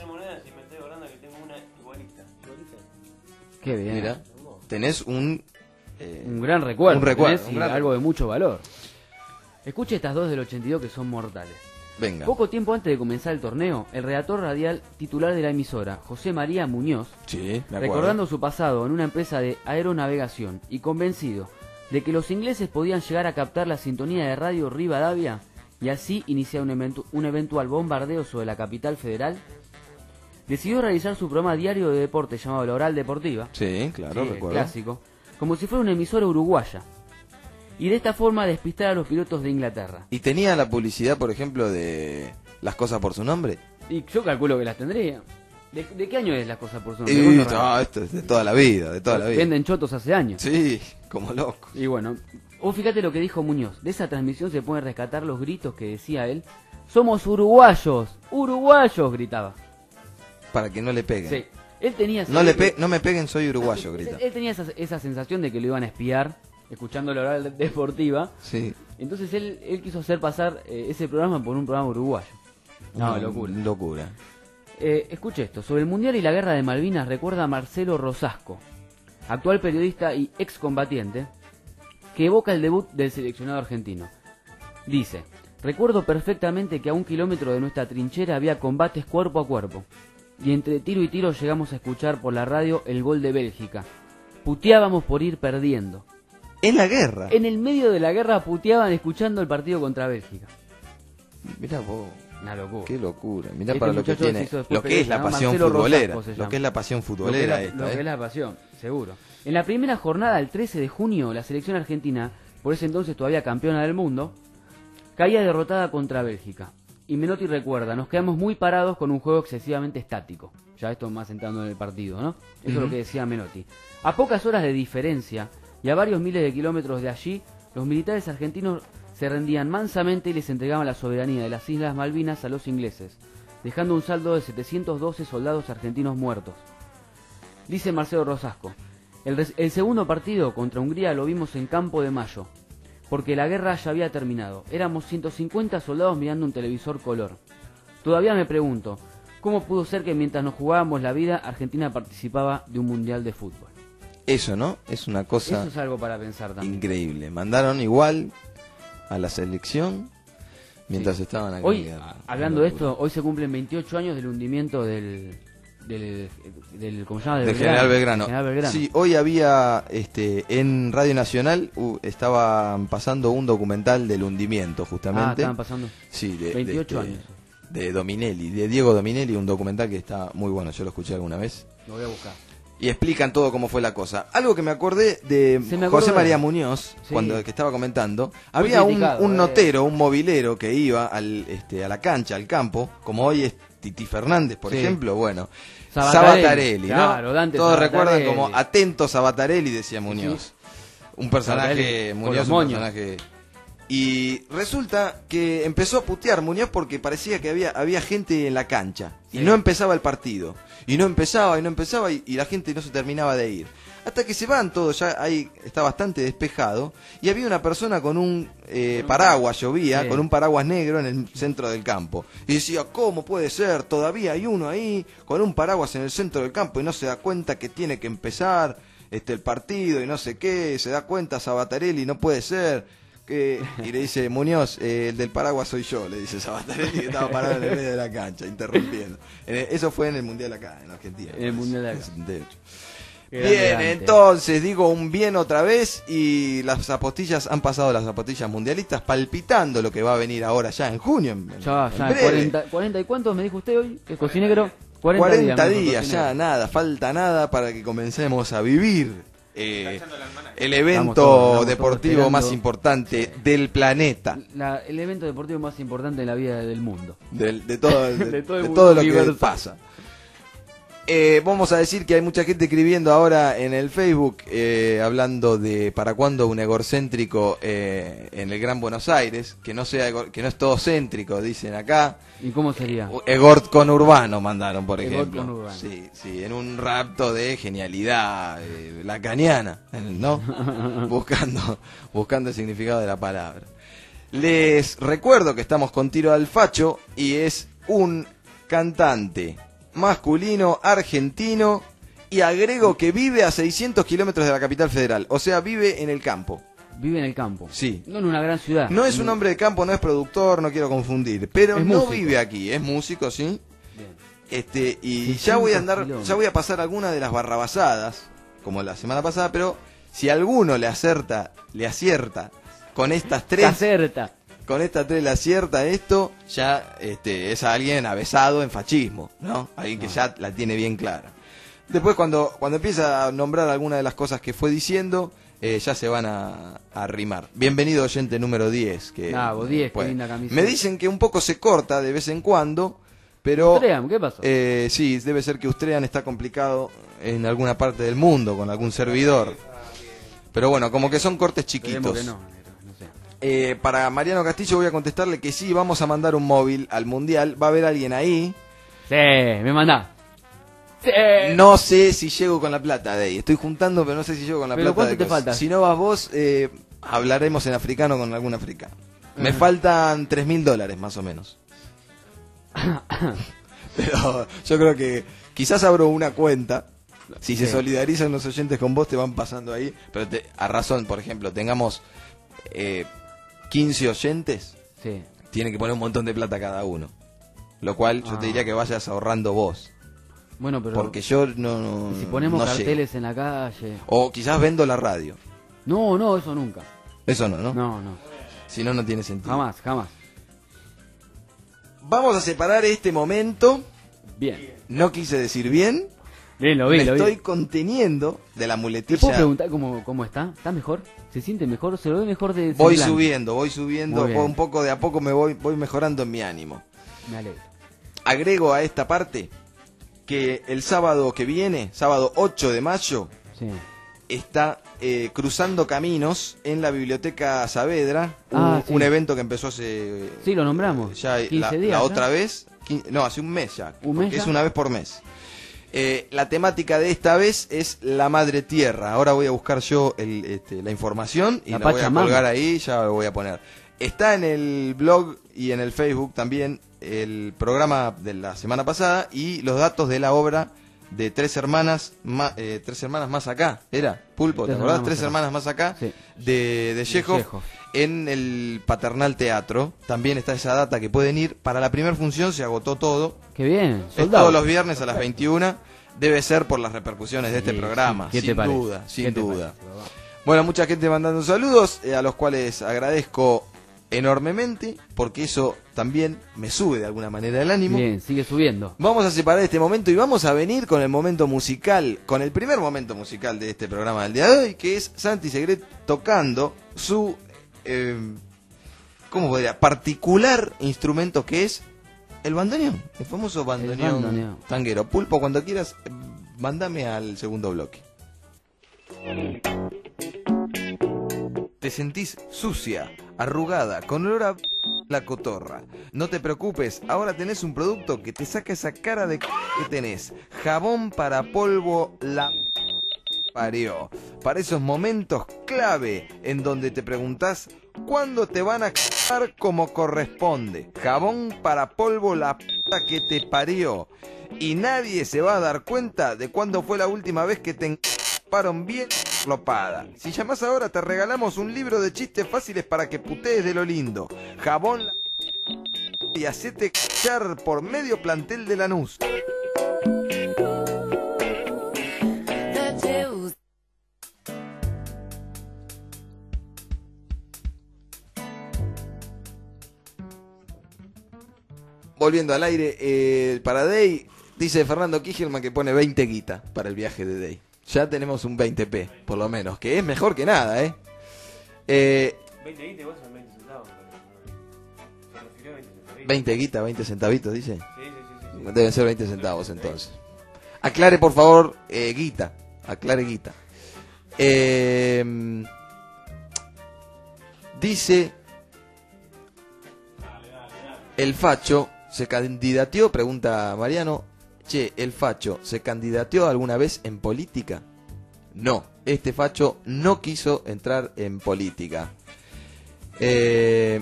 Qué bien. Mira, tenés un... eh, Un gran recuerdo. Un recuerdo, tenés, un y gran algo de mucho valor. Escuche estas dos del ochenta y dos que son mortales. venga. Poco tiempo antes de comenzar el torneo, el redactor radial titular de la emisora, José María Muñoz, Sí, me acuerdo. recordando su pasado en una empresa de aeronavegación y convencido de que los ingleses podían llegar a captar la sintonía de Radio Rivadavia y así iniciar un, eventu- un eventual bombardeo sobre la capital federal, decidió realizar su programa diario de deporte llamado La Oral Deportiva, Sí, claro, sí, el recuerdo. clásico, como si fuera una emisora uruguaya, y de esta forma despistar a los pilotos de Inglaterra. ¿Y tenía la publicidad, por ejemplo, de las cosas por su nombre? Y yo calculo que las tendría. ¿De, de qué año es la cosa por su nombre? Y, ¿Vos no no, esto es de toda la vida, de toda la vida. Venden chotos hace años. Sí, como loco. Y bueno, vos fíjate lo que dijo Muñoz. De esa transmisión se pueden rescatar los gritos que decía él. ¡Somos uruguayos! ¡Uruguayos! Gritaba. Para que no le peguen. Sí. Él tenía... No, le pe no me peguen, soy uruguayo, grita. Él, él tenía esa, esa sensación de que lo iban a espiar, escuchando la oral deportiva. Sí. Entonces él, él quiso hacer pasar eh, ese programa por un programa uruguayo. No, Una locura. Locura. Eh, escuche esto, sobre el Mundial y la Guerra de Malvinas recuerda a Marcelo Rosasco, actual periodista y excombatiente, que evoca el debut del seleccionado argentino. Dice, recuerdo perfectamente que a un kilómetro de nuestra trinchera había combates cuerpo a cuerpo, y entre tiro y tiro llegamos a escuchar por la radio el gol de Bélgica. Puteábamos por ir perdiendo. En la guerra. En el medio de la guerra puteaban escuchando el partido contra Bélgica. Mirá vos. Una locura. Qué locura. Mirá Este para lo que muchacho tiene. se hizo después Lo que es la periodista, ¿no? pasión Marcelo futbolera. Rosasco se Lo llama. que es la pasión Lo que, futbolera es la, esta, lo que ¿eh? es la pasión, seguro. En la primera jornada, el trece de junio, la selección argentina, por ese entonces todavía campeona del mundo, caía derrotada contra Bélgica. Y Menotti recuerda, nos quedamos muy parados con un juego excesivamente estático. Ya esto más entrando en el partido, ¿no? Eso es lo que decía Menotti. A pocas horas de diferencia y a varios miles de kilómetros de allí, los militares argentinos se rendían mansamente y les entregaban la soberanía de las Islas Malvinas a los ingleses, dejando un saldo de setecientos doce soldados argentinos muertos. Dice Marcelo Rosasco, el, res- el segundo partido contra Hungría lo vimos en Campo de Mayo, porque la guerra ya había terminado. Éramos ciento cincuenta soldados mirando un televisor color. Todavía me pregunto, ¿cómo pudo ser que mientras nos jugábamos la vida, Argentina participaba de un mundial de fútbol? Eso, ¿no? Es una cosa Eso es algo para pensar también. increíble. Mandaron igual a la selección mientras Sí. estaban aquí. Hoy, en- hablando de en locura. esto, hoy se cumplen veintiocho años del hundimiento del, del, del ¿cómo se llama? Del Del General Belgrano. General Belgrano. Sí, hoy había este en Radio Nacional uh, estaban pasando un documental del hundimiento, Ah, justamente. estaban pasando Sí, de, veintiocho de, este, años. de Dominelli, de Diego Dominelli, un documental que está muy bueno, yo lo escuché alguna vez. Lo voy a buscar. Y explican todo cómo fue la cosa. Algo que me acordé de Se me acordó José de- María Muñoz, Sí. cuando que estaba comentando, había un, criticado, un eh. notero, un movilero que iba al, este, a la cancha, al campo, como hoy es Titi Fernández, por Sí. ejemplo, bueno, Sabatarelli, Sabatarelli, ¿no? claro, Dante Todos Sabatarelli. recuerdan como atento Sabatarelli, decía Muñoz. Un personaje, Sabatarelli, con Muñoz, los un moños. personaje... Y resulta que empezó a putear Muñoz porque parecía que había, había gente en la cancha. Y Sí. no empezaba el partido. Y no empezaba, y no empezaba, y, y la gente no se terminaba de ir. Hasta que se van todos, ya ahí está bastante despejado. Y había una persona con un eh, paraguas, llovía, Sí. con un paraguas negro en el centro del campo. Y decía, ¿cómo puede ser? Todavía hay uno ahí con un paraguas en el centro del campo y no se da cuenta que tiene que empezar este el partido y no sé qué. Se da cuenta Sabatarelli, no puede ser. Que, y le dice, Muñoz, eh, el del paraguas soy yo, le dice Sabatarelli, que estaba parado en el medio de la cancha, interrumpiendo. En el- eso fue en el Mundial acá, en Argentina. En el Mundial de acá. En setenta y ocho. Qué grande Bien, Dante. entonces digo un bien otra vez y las zapatillas han pasado las zapatillas mundialistas palpitando lo que va a venir ahora ya en junio. En, Ya, en ya, breve. cuarenta, cuarenta y cuántos me dijo usted hoy, que es cocinegro. cuarenta, cuarenta días, me dijo días, ya cocinegro. nada, falta nada para que comencemos a vivir eh, el Estamos evento todos- estamos deportivo todos más esperando. importante del planeta, La- el evento deportivo más importante en la vida del mundo. del- de, todo, de, De todo el de mundo todo lo que universal. pasa. Eh, vamos a decir que hay mucha gente escribiendo ahora en el Facebook eh, hablando de para cuándo un egocéntrico eh, en el Gran Buenos Aires, que no sea ego- que no es todo céntrico, dicen acá. ¿Y cómo sería? Egort con Urbano mandaron, por Egort ejemplo. con Urbano. Sí, sí, en un rapto de genialidad eh, lacaniana, ¿no? buscando, buscando el significado de la palabra. Les recuerdo que estamos con Tiro al Facho y es un cantante masculino argentino y agrego que vive a seiscientos kilómetros de la capital federal, o sea, vive en el campo. Vive en el campo. Sí. No en una gran ciudad. No es un hombre de campo, no es productor, no quiero confundir, pero Es no músico. vive aquí, es músico, sí. Bien. Este, y seiscientos ya voy a andar, kilómetros. ya voy a pasar alguna de las barrabasadas, como la semana pasada, pero si alguno le acerta, le acierta con estas tres, Caserta. con estas tres le acierta esto, ya este, es alguien avesado en fascismo, ¿no? Alguien que ya la tiene bien clara. Después cuando, cuando empieza a nombrar alguna de las cosas que fue diciendo, eh, ya se van a, a arrimar. Bienvenido oyente número diez. Que, Bravo, diez, qué pues, linda camiseta. me dicen que un poco se corta de vez en cuando, pero... Tream, ¿qué pasó? Eh, sí, debe ser que Ustream está complicado en alguna parte del mundo con algún servidor. Pero bueno, como que son cortes Esperemos chiquitos. que no, negro, no sé. Eh, para Mariano Castillo voy a contestarle que sí, vamos a mandar un móvil al Mundial. Va a haber alguien ahí. Sí, me mandá. Sí. No sé si llego con la plata de ahí. Estoy juntando, pero no sé si llego con la ¿Pero plata cuánto de te cosas. falta? Si no vas vos, eh, hablaremos en africano con algún africano. Me Ajá. faltan tres mil dólares más o menos. Pero yo creo que quizás abro una cuenta. Si se Sí. solidarizan los oyentes con vos, te van pasando ahí. Pero te- a razón, por ejemplo, tengamos eh, quince oyentes, Sí. tiene que poner un montón de plata cada uno. Lo cual yo te Ah. diría que vayas ahorrando vos. Bueno, pero Porque yo no. no ¿y si ponemos no carteles llego. en la calle? O quizás vendo la radio. No, no, eso nunca. Eso no, ¿no? No, no. Si no, no tiene sentido. Jamás, jamás. Vamos a separar este momento. Bien. No quise decir bien. Bien, lo vi, Me lo vi. estoy conteniendo de la ¿Te muletilla. puedo preguntar cómo, cómo está? ¿Está mejor? ¿Se siente mejor? ¿Se lo ve mejor de Voy semblante? subiendo, voy subiendo. Muy bien. Un poco de a poco me voy, voy mejorando en mi ánimo. Me alegro. Agrego a esta parte que el sábado que viene, sábado ocho de mayo, Sí. está eh, Cruzando Caminos en la Biblioteca Saavedra, un, Ah, sí. un evento que empezó hace Sí, lo nombramos. ya quince la, días. la ¿no? otra vez, quin- no, hace un mes ya, ¿Un porque mes es ya? una vez por mes. Eh, la temática de esta vez es la Madre Tierra. Ahora voy a buscar yo el, este, la información y La la, voy a Pachamama. colgar ahí, ya lo voy a poner. Está en el blog y en el Facebook también el programa de la semana pasada y los datos de la obra de Tres Hermanas, ma- eh, Tres Hermanas Más Acá, ¿era? Pulpo, ¿te Tres acordás? Hermanas Tres Más Acá. Hermanas Más Acá, Sí. de, de Chekhov. Chekhov. en el Paternal Teatro. También está esa data que pueden ir. Para la primera función se agotó todo. Qué bien, Es soldado. todos los viernes a las veintiuna. Debe ser por las repercusiones de este Sí, programa, sí. ¿Qué te sin parece? duda, ¿Qué sin te duda. parece, papá? Bueno, mucha gente mandando saludos, eh, a los cuales agradezco enormemente, porque eso también me sube de alguna manera el ánimo. Bien, sigue subiendo. Vamos a separar este momento y vamos a venir con el momento musical, con el primer momento musical de este programa del día de hoy, que es Santi Segret tocando su, eh, ¿cómo podría? Particular instrumento que es el bandoneón, el famoso bandoneón, bandoneón. tanguero. Pulpo, cuando quieras, eh, mándame al segundo bloque. Te sentís sucia, arrugada, con olor a la cotorra. No te preocupes, ahora tenés un producto que te saca esa cara de c que tenés. Jabón para polvo la parió. Para esos momentos clave en donde te preguntás cuándo te van a cagar como corresponde. Jabón para polvo la p que te parió. Y nadie se va a dar cuenta de cuándo fue la última vez que te encaparon bien lopada. Si llamás ahora te regalamos un libro de chistes fáciles para que putees de lo lindo. Jabón la y hacete cachar por medio plantel de Lanús. Volviendo al aire, eh, para Day, dice Fernando Kigelman que pone veinte guita para el viaje de Day. Ya tenemos un veinte pe, por lo menos, que es mejor que nada, ¿eh? eh veinte guita igual son veinte centavos. Se refirió a veinte centavitos. veinte guita, veinte centavitos, dice. Sí, sí, sí, sí, sí. Deben ser veinte centavos entonces. Aclare por favor, eh, guita. Aclare guita. Eh, dice el facho se candidateó, pregunta Mariano. Che, ¿el facho se candidateó alguna vez en política? No, este facho no quiso entrar en política. Eh,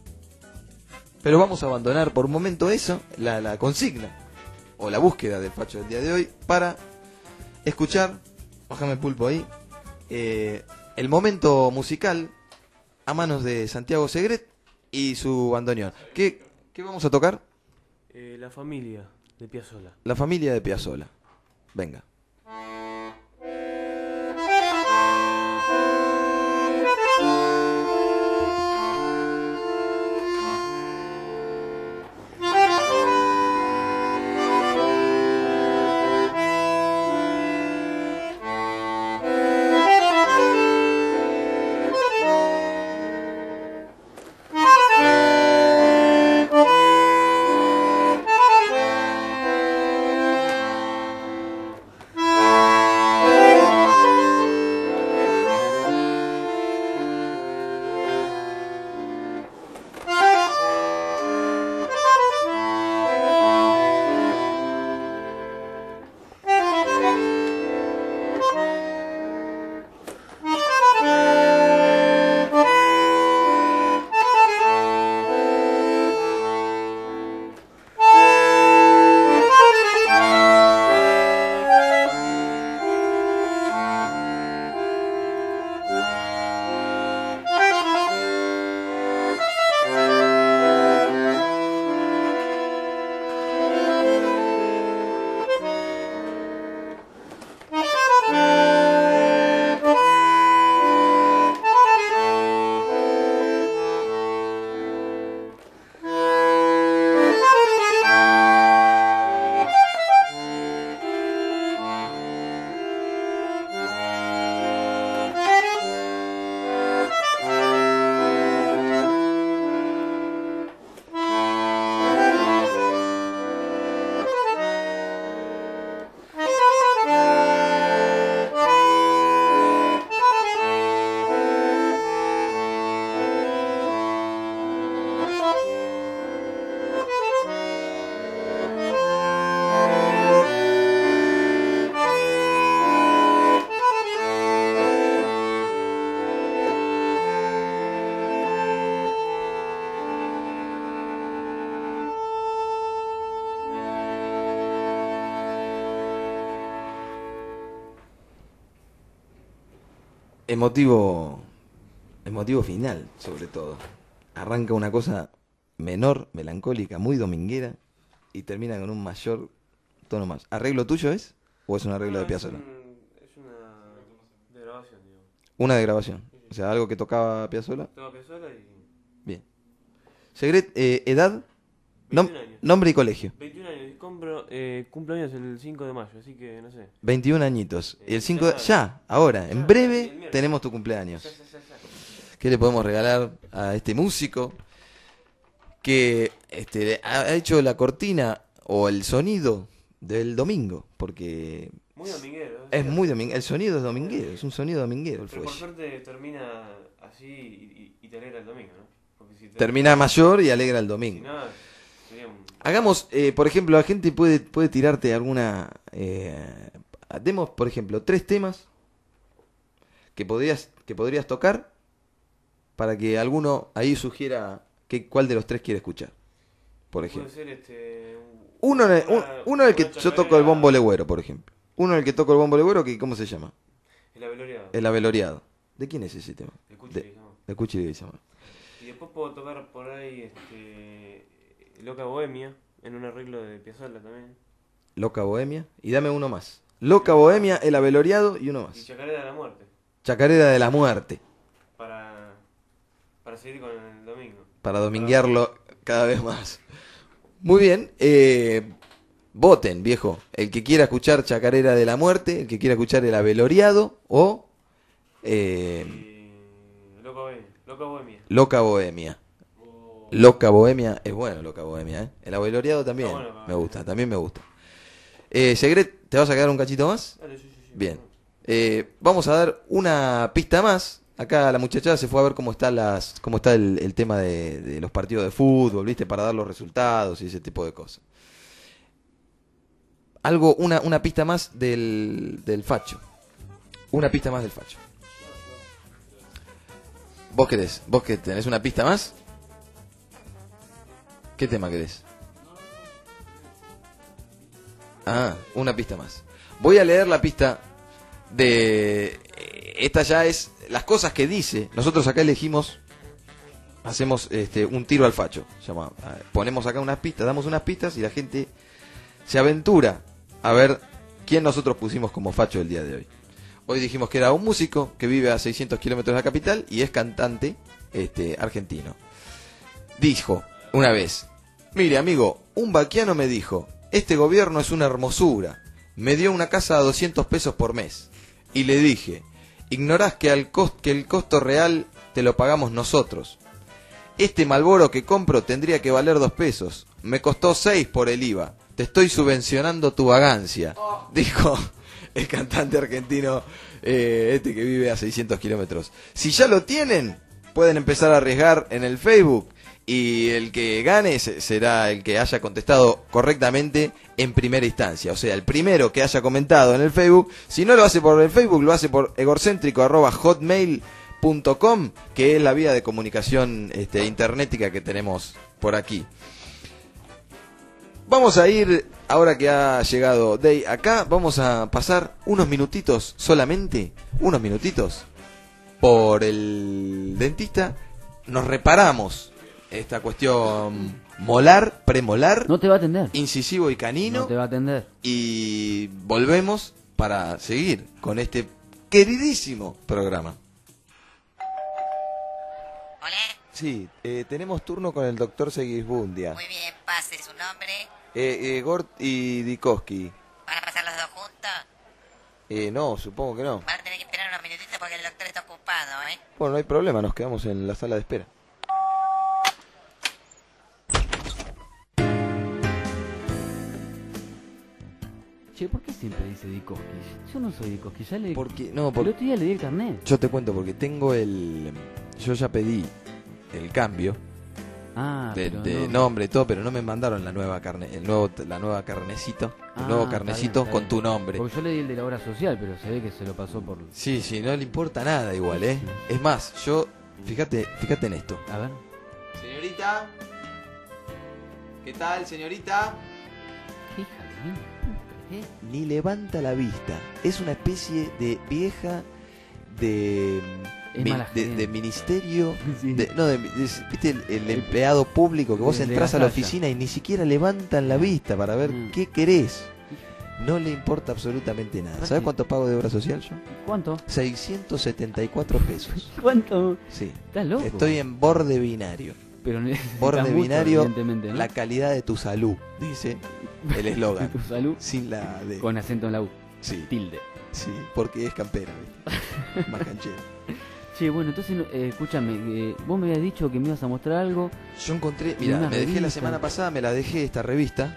pero vamos a abandonar por un momento eso, la, la consigna, o la búsqueda del facho del día de hoy, para escuchar, bájame Pulpo ahí, eh, el momento musical a manos de Santiago Segret y su bandoneón. ¿Qué, qué vamos a tocar? Eh, la familia de Piazzolla. La familia de Piazzolla. Venga. Emotivo el motivo final, sobre todo. Arranca una cosa menor, melancólica, muy dominguera, y termina con un mayor tono más. ¿Arreglo tuyo es? ¿O es un arreglo No, de es Piazzolla? un- Es una de grabación, digamos. Una de grabación. O sea, algo que tocaba Piazzolla. Tengo Piazzolla y Bien. Segret, eh, edad, nom- veintiún años. nombre y colegio. veintiún años y compro, eh, cumplo años el cinco de mayo, así que no sé. veintiún añitos. Y el Eh, cinco ya de... sabes. Ya, ahora, en Ya, el breve miércoles. tenemos tu cumpleaños. Ya, ya, ya, ya. ¿Qué le podemos regalar a este músico que este, ha ha hecho la cortina o el sonido del domingo? Porque Muy dominguero. es ¿sí? muy dominguero. El sonido es dominguero, es un sonido dominguero el Pero por fuelle. suerte termina así y, y- y te alegra el domingo, ¿no? Porque si te- Termina mayor y alegra el Si domingo. no, sería un... Hagamos, eh, por ejemplo, la gente puede, puede tirarte alguna... Eh, demos, por ejemplo, tres temas que podrías, que podrías tocar para que alguno ahí sugiera que, cuál de los tres quiere escuchar, por Puede ejemplo. ser este... Uno en el, un- una- uno en el que una yo toco el chacarera- bombo legüero, por ejemplo. Uno en el que toco el bombo legüero, que ¿cómo se llama? El aveloriado. El aveloriado. ¿De quién es ese tema? El cuchi, De, digamos. de Cuchi Leguizamo. Y después puedo tocar por ahí este... Loca Bohemia, en un arreglo de Piazzolla también. Loca Bohemia. Y dame uno más. Loca Bohemia, el aveloriado y uno Y más. Chacarera de la Muerte, Chacarera de la muerte. para, para seguir con el domingo. Para dominguearlo cada vez más. Muy bien. Eh, voten, viejo. El que quiera escuchar Chacarera de la muerte, el que quiera escuchar el aveloriado o eh, Y Loca Bohemia. Loca Bohemia. Loca Bohemia. Loca Bohemia, es bueno Loca Bohemia, ¿eh? El aveloriado también, Está bueno, me gusta, también me gusta. Eh, Segret, ¿te vas a quedar un cachito más? Dale, sí, sí, sí. Bien. Eh, vamos a dar una pista más. Acá la muchachada se fue a ver cómo está las, cómo está el, el tema de, de los partidos de fútbol, ¿viste? Para dar los resultados y ese tipo de cosas. Algo, una, una pista más del, del facho. Una pista más del facho. ¿Vos querés? ¿Vos que tenés una pista más? ¿Qué tema querés? Ah, una pista más. Voy a leer la pista de... Esta ya es las cosas que dice. Nosotros acá elegimos, hacemos este, un tiro al facho. Llama, ponemos acá unas pistas, damos unas pistas y la gente se aventura a ver quién nosotros pusimos como facho el día de hoy. Hoy dijimos que era un músico que vive a seiscientos kilómetros de la capital y es cantante este, argentino. Dijo una vez: mire amigo, un vaquiano me dijo, este gobierno es una hermosura, me dio una casa a doscientos pesos por mes. Y le dije, ignorás que, al cost que el costo real te lo pagamos nosotros. Este Malboro que compro tendría que valer dos pesos, me costó seis por el I V A, te estoy subvencionando tu vagancia, dijo el cantante argentino eh, este que vive a seiscientos kilómetros. Si ya lo tienen, pueden empezar a arriesgar en el Facebook. Y el que gane será el que haya contestado correctamente en primera instancia. O sea, el primero que haya comentado en el Facebook. Si no lo hace por el Facebook, lo hace por egorcéntrico arroba hotmail punto com, que es la vía de comunicación este, internética que tenemos por aquí. Vamos a ir, ahora que ha llegado Day acá, vamos a pasar unos minutitos solamente, unos minutitos, por el dentista. Nos reparamos esta cuestión molar, premolar, No te va a atender. incisivo y canino, No te va a atender. y volvemos para seguir con este queridísimo programa. Hola, Sí, eh, tenemos turno con el doctor Segisbundia, muy bien, pase su nombre. eh, eh, Gort y Dikoski. ¿Van a pasar los dos juntos? Eh, no, supongo que no. Van a tener que esperar unos minutitos porque el doctor está ocupado, ¿eh? Bueno, no hay problema, nos quedamos en la sala de espera. Che, ¿por qué siempre dice Dikoski? Yo no soy Dikoski, ya le... Porque, no, El porque otro día le di el carnet. yo te cuento, porque tengo el... Yo ya pedí el cambio Ah, de, pero de no. nombre y todo, pero no me mandaron la nueva carne, el nuevo, la nueva carnecito, el Ah, nuevo está carnecito bien, está con bien. tu nombre. Porque yo le di el de la obra social, pero se ve que se lo pasó por... Sí, sí, no le importa nada igual, ¿eh? Es más, yo, fíjate, fíjate en esto. A ver. Señorita, ¿qué tal, señorita? Hija de mí, puta, ¿eh? Ni levanta la vista. Es una especie de vieja de Es mi- mala de, gente. de ministerio, Sí. de- no, de, de- viste el, el empleado público que vos de- de entras a la gazalla. oficina y ni siquiera levantan la vista para ver Mm. qué querés. No le importa absolutamente nada. ¿Sabes cuánto pago de obra social yo? ¿Cuánto? seiscientos setenta y cuatro pesos. ¿Cuánto? Sí. Estás loco. Estoy en borde binario. Pero necesitas Borde mucho, binario, evidentemente, ¿no? la calidad de tu salud, dice el eslogan. Tu salud Sin la D. con acento en la U. Sí, Tilde. sí, porque es campera, ¿viste? Más canchero. Che, bueno, entonces, no- eh, escúchame, eh, vos me habías dicho que me ibas a mostrar algo. Yo encontré, Y mira, una me dejé la revista. semana pasada, me la dejé esta revista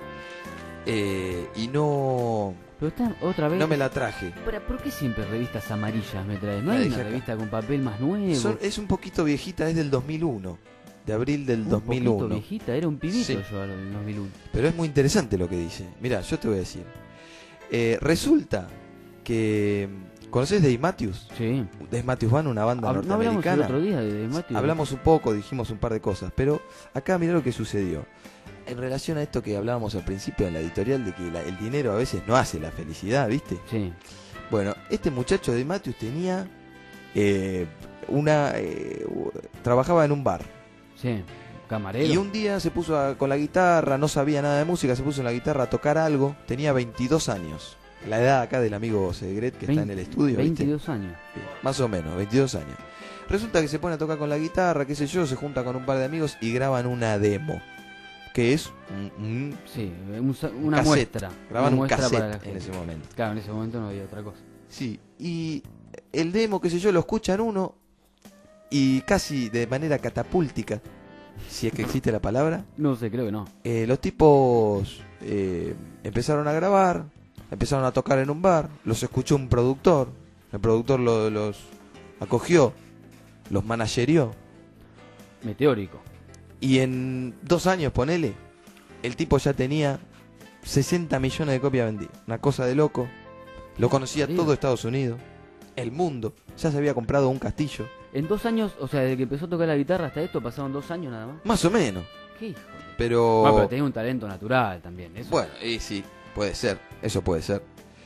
eh, y no, Pero está otra vez. no me la traje. Pero, ¿por qué siempre revistas amarillas me traes? ¿No La hay dejé una acá. revista con papel más nuevo? Son- es un poquito viejita, es del dos mil uno, de abril del Un dos mil poquito uno. viejita, era un pibito Sí. yo en el dos mil uno. Pero es muy interesante lo que dice. Mira, yo te voy a decir. Eh, resulta que ¿conoces Dave Matthews? Sí. Dave Matthews Band, una banda Hab- no hablamos el norteamericana. otro día de, de Matthew. Hablamos un poco, dijimos un par de cosas, pero acá mirá lo que sucedió. En relación a esto que hablábamos al principio en la editorial, de que la- el dinero a veces no hace la felicidad, ¿viste? Sí. Bueno, este muchacho de Matthews tenía eh, una... eh, u- trabajaba en un bar. Sí. Camarero. Y un día se puso a- con la guitarra, no sabía nada de música, se puso en la guitarra a tocar algo. Tenía veintidós años. La edad acá del amigo Segret que está en el estudio, ¿viste? veintidós años. Sí, más o menos, veintidós años. Resulta que se pone a tocar con la guitarra, qué sé yo, se junta con un par de amigos y graban una demo. Que es un, un- Sí, un sa- una cassette. muestra. Graban una un muestra cassette para la en gente. ese momento. Claro, en ese momento no había otra cosa. Sí, y el demo, qué sé yo, lo escuchan uno y casi de manera catapúltica, si es que existe la palabra, No sé, creo que no. eh, los tipos eh, empezaron a grabar, empezaron a tocar en un bar, los escuchó un productor, el productor lo- los acogió, los managerió, Meteórico. y en dos años, ponele, el tipo ya tenía sesenta millones de copias vendidas, una cosa de loco, lo conocía Sí. todo Estados Unidos, el mundo, ya se había comprado un castillo, En dos años, o sea, desde que empezó a tocar la guitarra hasta esto, pasaron dos años nada más. más o menos, ¿Qué hijo de... pero... Bueno, pero tenía un talento natural también. Eso. Bueno, y sí, puede ser, eso puede ser.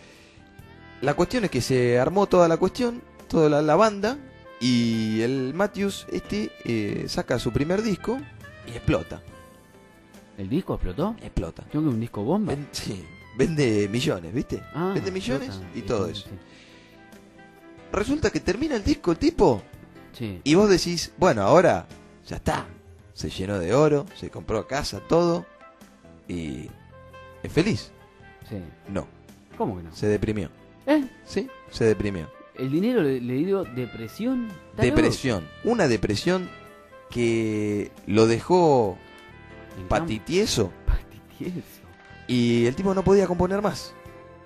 La cuestión es que se armó toda la cuestión, toda la, la banda, y el Matthews este eh, saca su primer disco y explota, ¿El disco explotó? explota. ¿Tengo que un disco bomba? Ven- sí, vende millones, ¿viste? Ah, vende millones explota. y Sí, todo sí, eso. sí. Resulta que termina el disco el tipo Sí. y vos decís, bueno, ahora ya está. Se llenó de oro, se compró casa, todo y es feliz. Sí. No, ¿Cómo que no? se deprimió. ¿Eh? Sí, se deprimió. ¿El dinero le, le dio depresión? ¿Está loco? Depresión, una depresión que lo dejó En patitieso campo. Patitieso. y el tipo no podía componer más.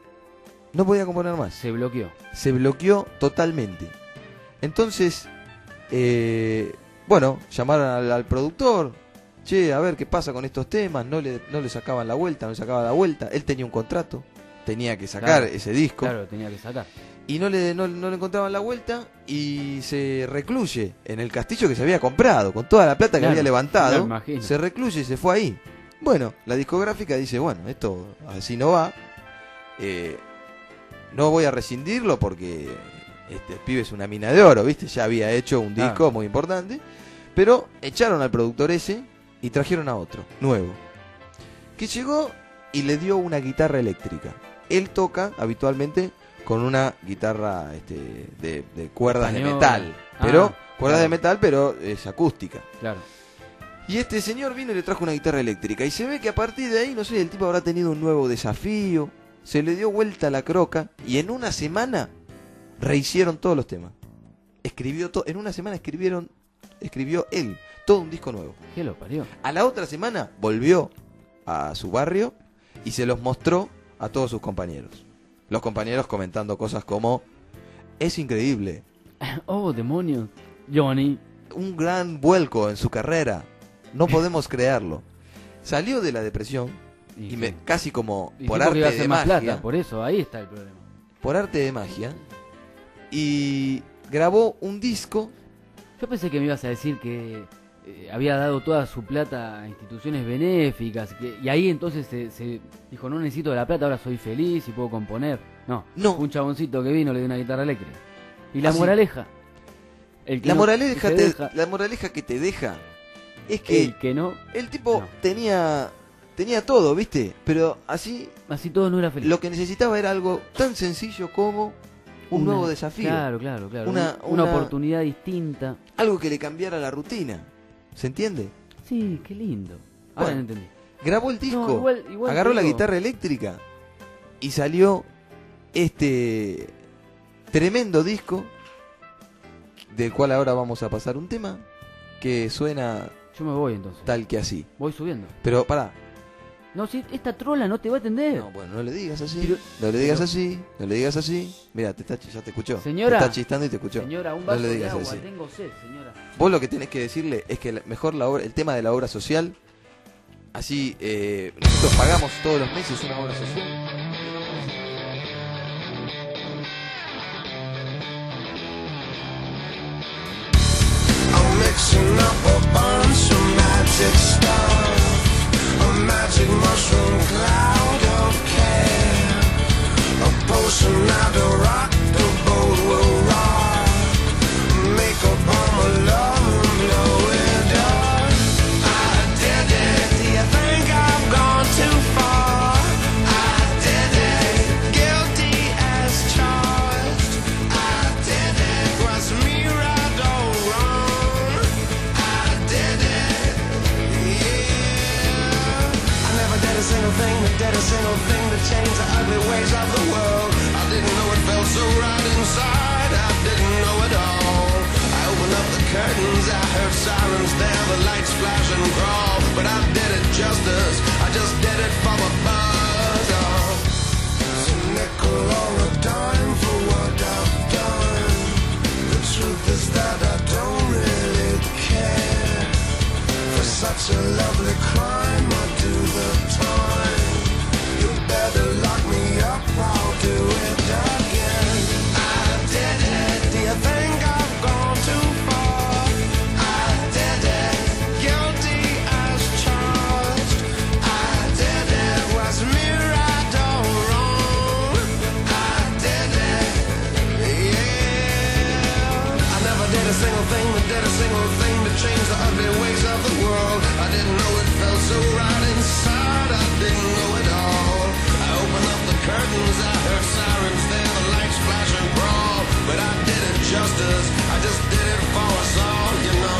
No podía componer más. Se bloqueó. Se bloqueó totalmente. Entonces, eh, bueno, llamaron al, al productor. Che, a ver qué pasa con estos temas. No le, no le sacaban la vuelta, no le sacaban la vuelta. Él tenía un contrato, tenía que sacar Claro, ese disco. Claro, lo tenía que sacar. Y no le, no, no le encontraban la vuelta y se recluye en el castillo que se había comprado, con toda la plata que Claro, había me levantado. imagino. Se recluye y se fue ahí. Bueno, la discográfica dice, bueno, esto así no va. Eh, no voy a rescindirlo porque este el pibe es una mina de oro, ¿viste? Ya había hecho un disco Claro. muy importante. Pero echaron al productor ese y trajeron a otro, nuevo. Que llegó y le dio una guitarra eléctrica. Él toca habitualmente con una guitarra este, de, de cuerdas de Española. metal. Pero, Ah, cuerdas claro. de metal, pero es acústica. Claro. Y este señor vino y le trajo una guitarra eléctrica. Y se ve que a partir de ahí, no sé, el tipo habrá tenido un nuevo desafío. Se le dio vuelta a la croca. Y en una semana rehicieron todos los temas. Escribió todo. En una semana escribieron, escribió él todo un disco nuevo. ¿Qué lo parió? A la otra semana volvió a su barrio y se los mostró a todos sus compañeros. Los compañeros comentando cosas como: es increíble, Oh, demonios. Johnny. un gran vuelco en su carrera, no podemos creerlo. Salió de la depresión y me, casi como Y por dijo que iba a arte hacer de más magia, plata, por eso, ahí está el problema. por arte de magia, y grabó un disco. Yo pensé que me ibas a decir que eh, había dado toda su plata a instituciones benéficas, que, y ahí entonces se, se dijo, no necesito de la plata, ahora soy feliz y puedo componer. No, No. un chaboncito que vino le dio una guitarra eléctrica. ¿Y la Así. moraleja? El que La no- moraleja, que te- deja- la moraleja que te deja es que el que no, el tipo no. tenía tenía todo, ¿viste? Pero así así todo no era feliz. lo que necesitaba era algo tan sencillo como un Una- nuevo desafío. Claro, claro, claro. Una- Un- una, una- oportunidad distinta. Algo que le cambiara la rutina. ¿Se entiende? Sí, qué lindo. Ahora Bueno, no entendí. Grabó el disco, No, igual- igual agarró te la digo- guitarra eléctrica y salió este tremendo disco del cual ahora vamos a pasar un tema que suena Yo me voy entonces. tal que así. Voy subiendo. Pero pará, No, si esta trola no te va a atender. no, bueno, no le digas así, Pero- no le digas pero- así, no le digas así. Mira, te está, ya te escuchó. Señora. Te está chistando y te escuchó. Señora, un No vaso le de digas agua. así. Tengo sed, señora. Vos lo que tenés que decirle es que la- mejor la obra, el tema de la obra social, así eh, nosotros pagamos todos los meses una obra social. I'm mixing up a bunch of magic stuff, a magic mushroom cloud of care, a potion that'll rock the boat will rock, make a bomb of love and blow it up. I did it. Do you think I've gone too far? I did it. Guilty as charged. I did it. Was me right or wrong? I did it. Yeah. I never did a single thing that did a single thing to change the ugly ways of the world. I didn't know it felt so right inside. I didn't know it all. I opened up the curtains, I heard sirens there, the lights flash and crawl. But I did it justice, I just did it for the buzz. Oh. It's a nickel or a dime for what I've done. The truth is that I don't really care. For such a lovely crime, I do the time. You better lock me up, I'll do it again. I did it. Do you think I've gone too far? I did it. Guilty as charged. I did it. Was me right or wrong? I did it. Yeah. I never did a single thing that did a single thing to change the ugly ways of the world. I didn't know it felt so right inside. I didn't know it all. I opened up the curtains, I heard sirens there, the lights flash and crawl. But I did it justice, I just did it for us all, you know.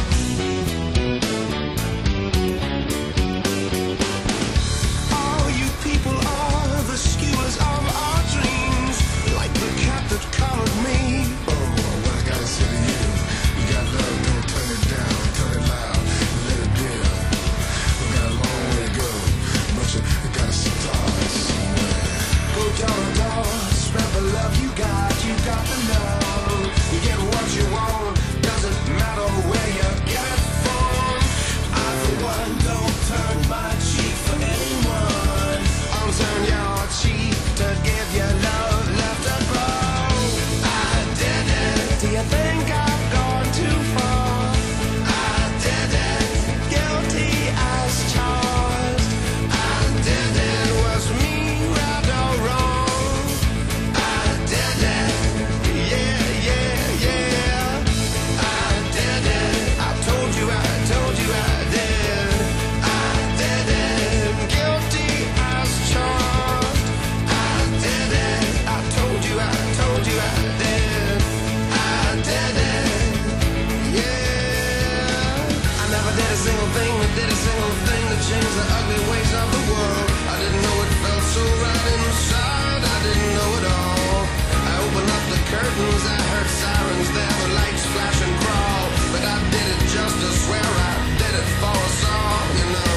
All you people are the skewers of our dreams, like the cat that covered me. Oh, what I gotta say to you, you got love, don't turn it down, turn it loud, let it dim. We got a long way to go, but you gotta start somewhere. Go door to door, spread the love you got, you got the love. You get what you want, doesn't matter where you get it from. I for one don't turn my cheek for anyone. I'll turn your cheek to give you love left to grow. I did it. Do you think I've gone too far? I did it. Guilty as charged. I did it. Was me right or wrong? I did it. Yeah, yeah, yeah. I did it. I told you, I told you I did. I did it. Guilty as charged. I did it. I told you, I told you I did. I did it. Yeah. I never did a single thing that did a single thing to change the ugly ways of the world. I didn't know it felt so right inside. I didn't know it all. I opened up the curtains, I heard sirens there, the lights flash and crawl. But I did it just to swear I did it for us all, you know.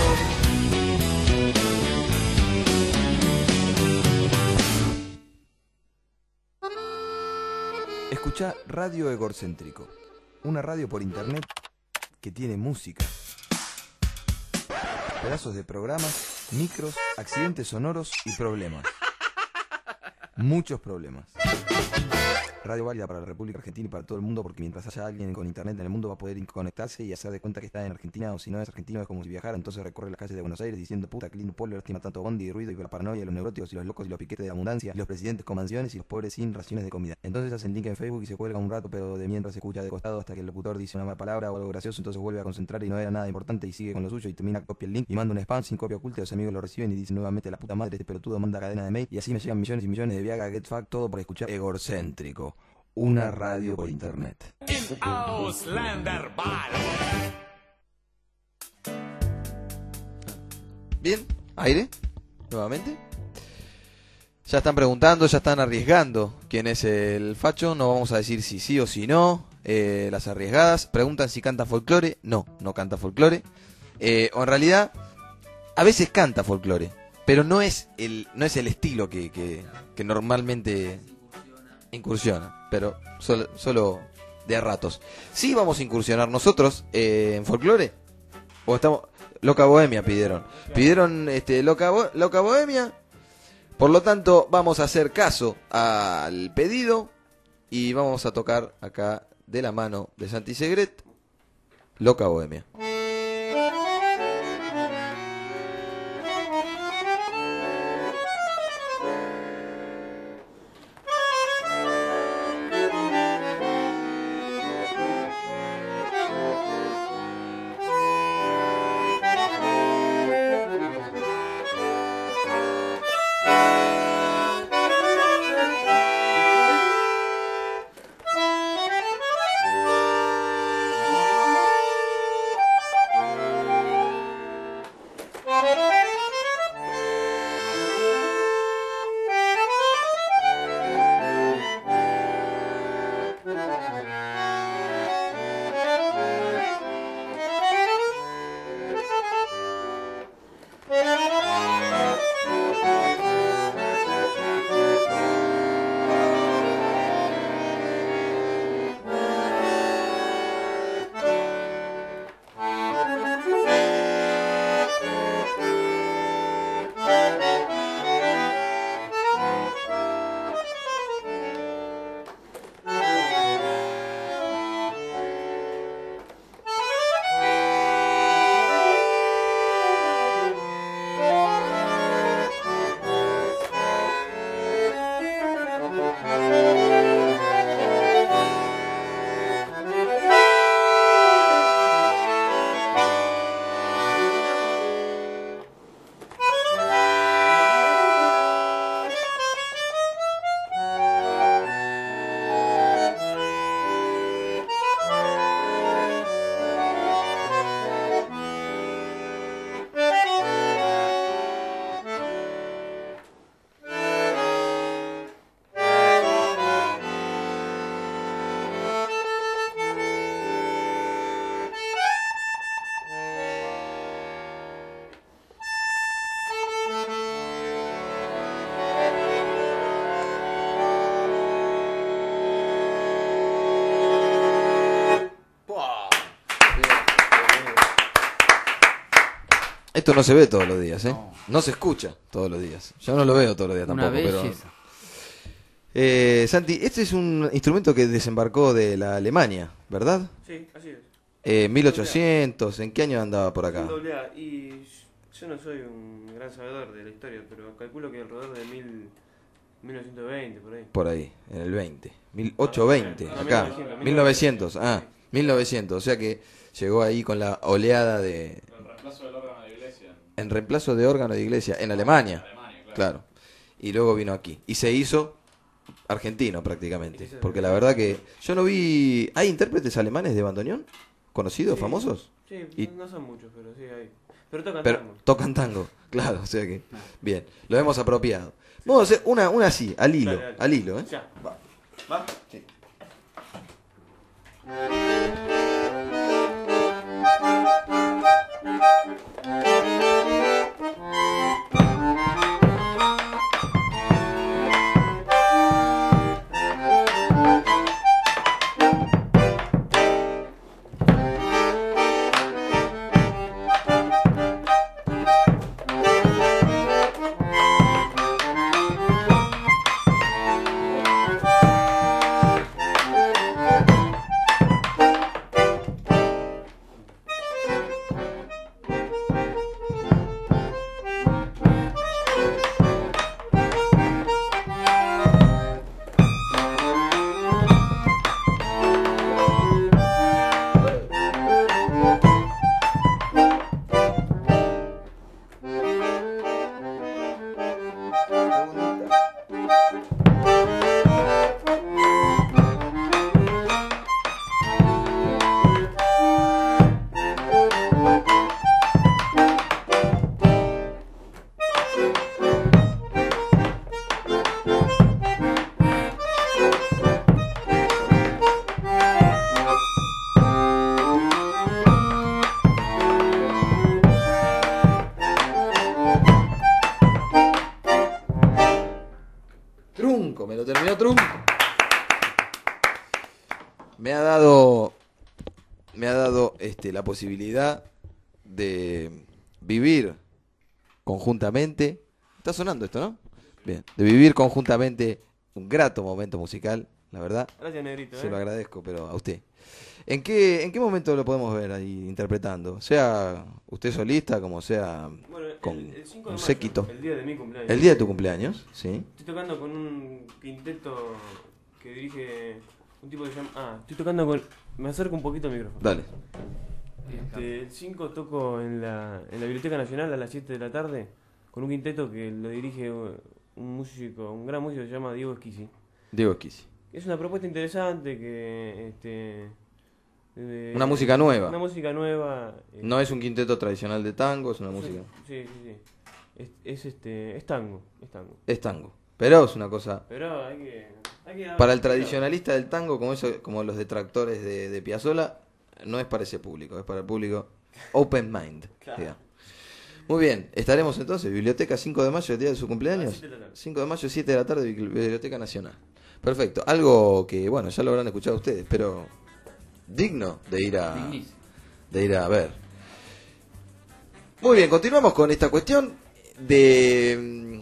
Escuchá Radio Egorcéntrico, una radio por internet que tiene música, pedazos de programas, micros, accidentes sonoros y problemas. Muchos problemas. Radio válida para la República Argentina y para todo el mundo, porque mientras haya alguien con internet en el mundo va a poder conectarse y hacer de cuenta que está en Argentina, o si no es argentino es como si viajara. Entonces recorre las calles de Buenos Aires diciendo puta, qué lindo pueblo, lástima tanto bondi y ruido y la paranoia, los neuróticos y los locos y los piquetes de abundancia, y los presidentes con mansiones y los pobres sin raciones de comida. Entonces hacen link en Facebook y se cuelga un rato, pero de mientras se escucha de costado hasta que el locutor dice una mala palabra o algo gracioso, entonces vuelve a concentrar y no era nada importante y sigue con lo suyo y termina, copia el link y manda un spam sin copia oculta, los amigos lo reciben y dicen nuevamente la puta madre, este pelotudo manda cadena de mail y así me llegan millones y millones de Viagra, Get Fuck, todo por escuchar Egocéntrico, una radio por internet. Auslander Bar. Bien, aire, nuevamente. Ya están preguntando, ya están arriesgando quién es el facho, no vamos a decir si sí o si no, eh, las arriesgadas. Preguntan si canta folclore, no, no canta folclore. Eh, o en realidad, a veces canta folclore, pero no es el, no es el estilo que, que, que normalmente incursiona, pero solo, solo de a ratos. Sí vamos a incursionar nosotros eh, en folclore, o estamos... Loca Bohemia pidieron, pidieron este, Loca, Bo- Loca Bohemia, por lo tanto vamos a hacer caso al pedido y vamos a tocar acá de la mano de Santi Segret, Loca Bohemia. Esto no se ve todos los días, ¿eh? No, no se escucha todos los días. Yo no lo veo todos los días tampoco. Una belleza. Pero... Eh, Santi, este es un instrumento que desembarcó de la Alemania, ¿verdad? Sí, así es. Eh, mil ochocientos, ¿en qué año andaba por acá? Doble A. Y yo no soy un gran sabedor de la historia, pero calculo que alrededor de mil, mil novecientos veinte, por ahí. Por ahí, en el veinte. mil ochocientos veinte, No, no, acá. mil novecientos, mil novecientos, ah, mil novecientos. O sea que llegó ahí con la oleada de... El reemplazo del órgano de iglesia. En reemplazo de órgano de iglesia, en Alemania. Alemania, claro. Claro. Y luego vino aquí. Y se hizo argentino prácticamente. Porque la verdad que yo no vi... ¿Hay intérpretes alemanes de bandoneón? ¿Conocidos, Sí, famosos? Sí, Y- no son muchos, pero sí hay. Pero tocan Pero tango. tocan tango, claro, o sea que... Bien, lo hemos apropiado. Vamos a hacer una, una así, al hilo, Dale, dale. al hilo, ¿eh? Ya. Va. ¿Va? Sí. me ha dado este, la posibilidad de vivir conjuntamente. Está sonando esto, ¿no? Bien, de vivir conjuntamente un grato momento musical, la verdad. Gracias, Negrito. Se ¿eh? lo agradezco, pero a usted. ¿En qué, ¿En qué momento lo podemos ver ahí interpretando? Sea usted solista, como sea Bueno, el- con el cinco de un mayo, séquito. el día de mi cumpleaños. El día de tu cumpleaños, sí. Estoy tocando con un quinteto que dirige un tipo que se llama... Ah, estoy tocando con... Me acerco un poquito al micrófono. Dale. Este, el cinco toco en la, en la Biblioteca Nacional a las siete de la tarde con un quinteto que lo dirige un músico, un gran músico que se llama Diego Esquisi. Diego Esquisi. Es una propuesta interesante que... Este, de- Una música nueva. Una música nueva. eh, No es un quinteto tradicional de tango, es una sí, música... Sí, sí, sí. Es, es, este, es tango, es tango. Es tango. Pero es una cosa... Pero hay que... Hay que Para el tradicionalista del tango, como eso, como los detractores de, de Piazzolla, no es para ese público, es para el público open mind. Claro. Digamos. Muy bien, estaremos entonces, Biblioteca cinco de mayo, el día de su cumpleaños. siete de la tarde. cinco de mayo, siete de la tarde, Biblioteca Nacional. Perfecto, algo que, bueno, ya lo habrán escuchado ustedes, pero digno de ir a, Dignísimo. de ir a ver. Muy bien, continuamos con esta cuestión de mm,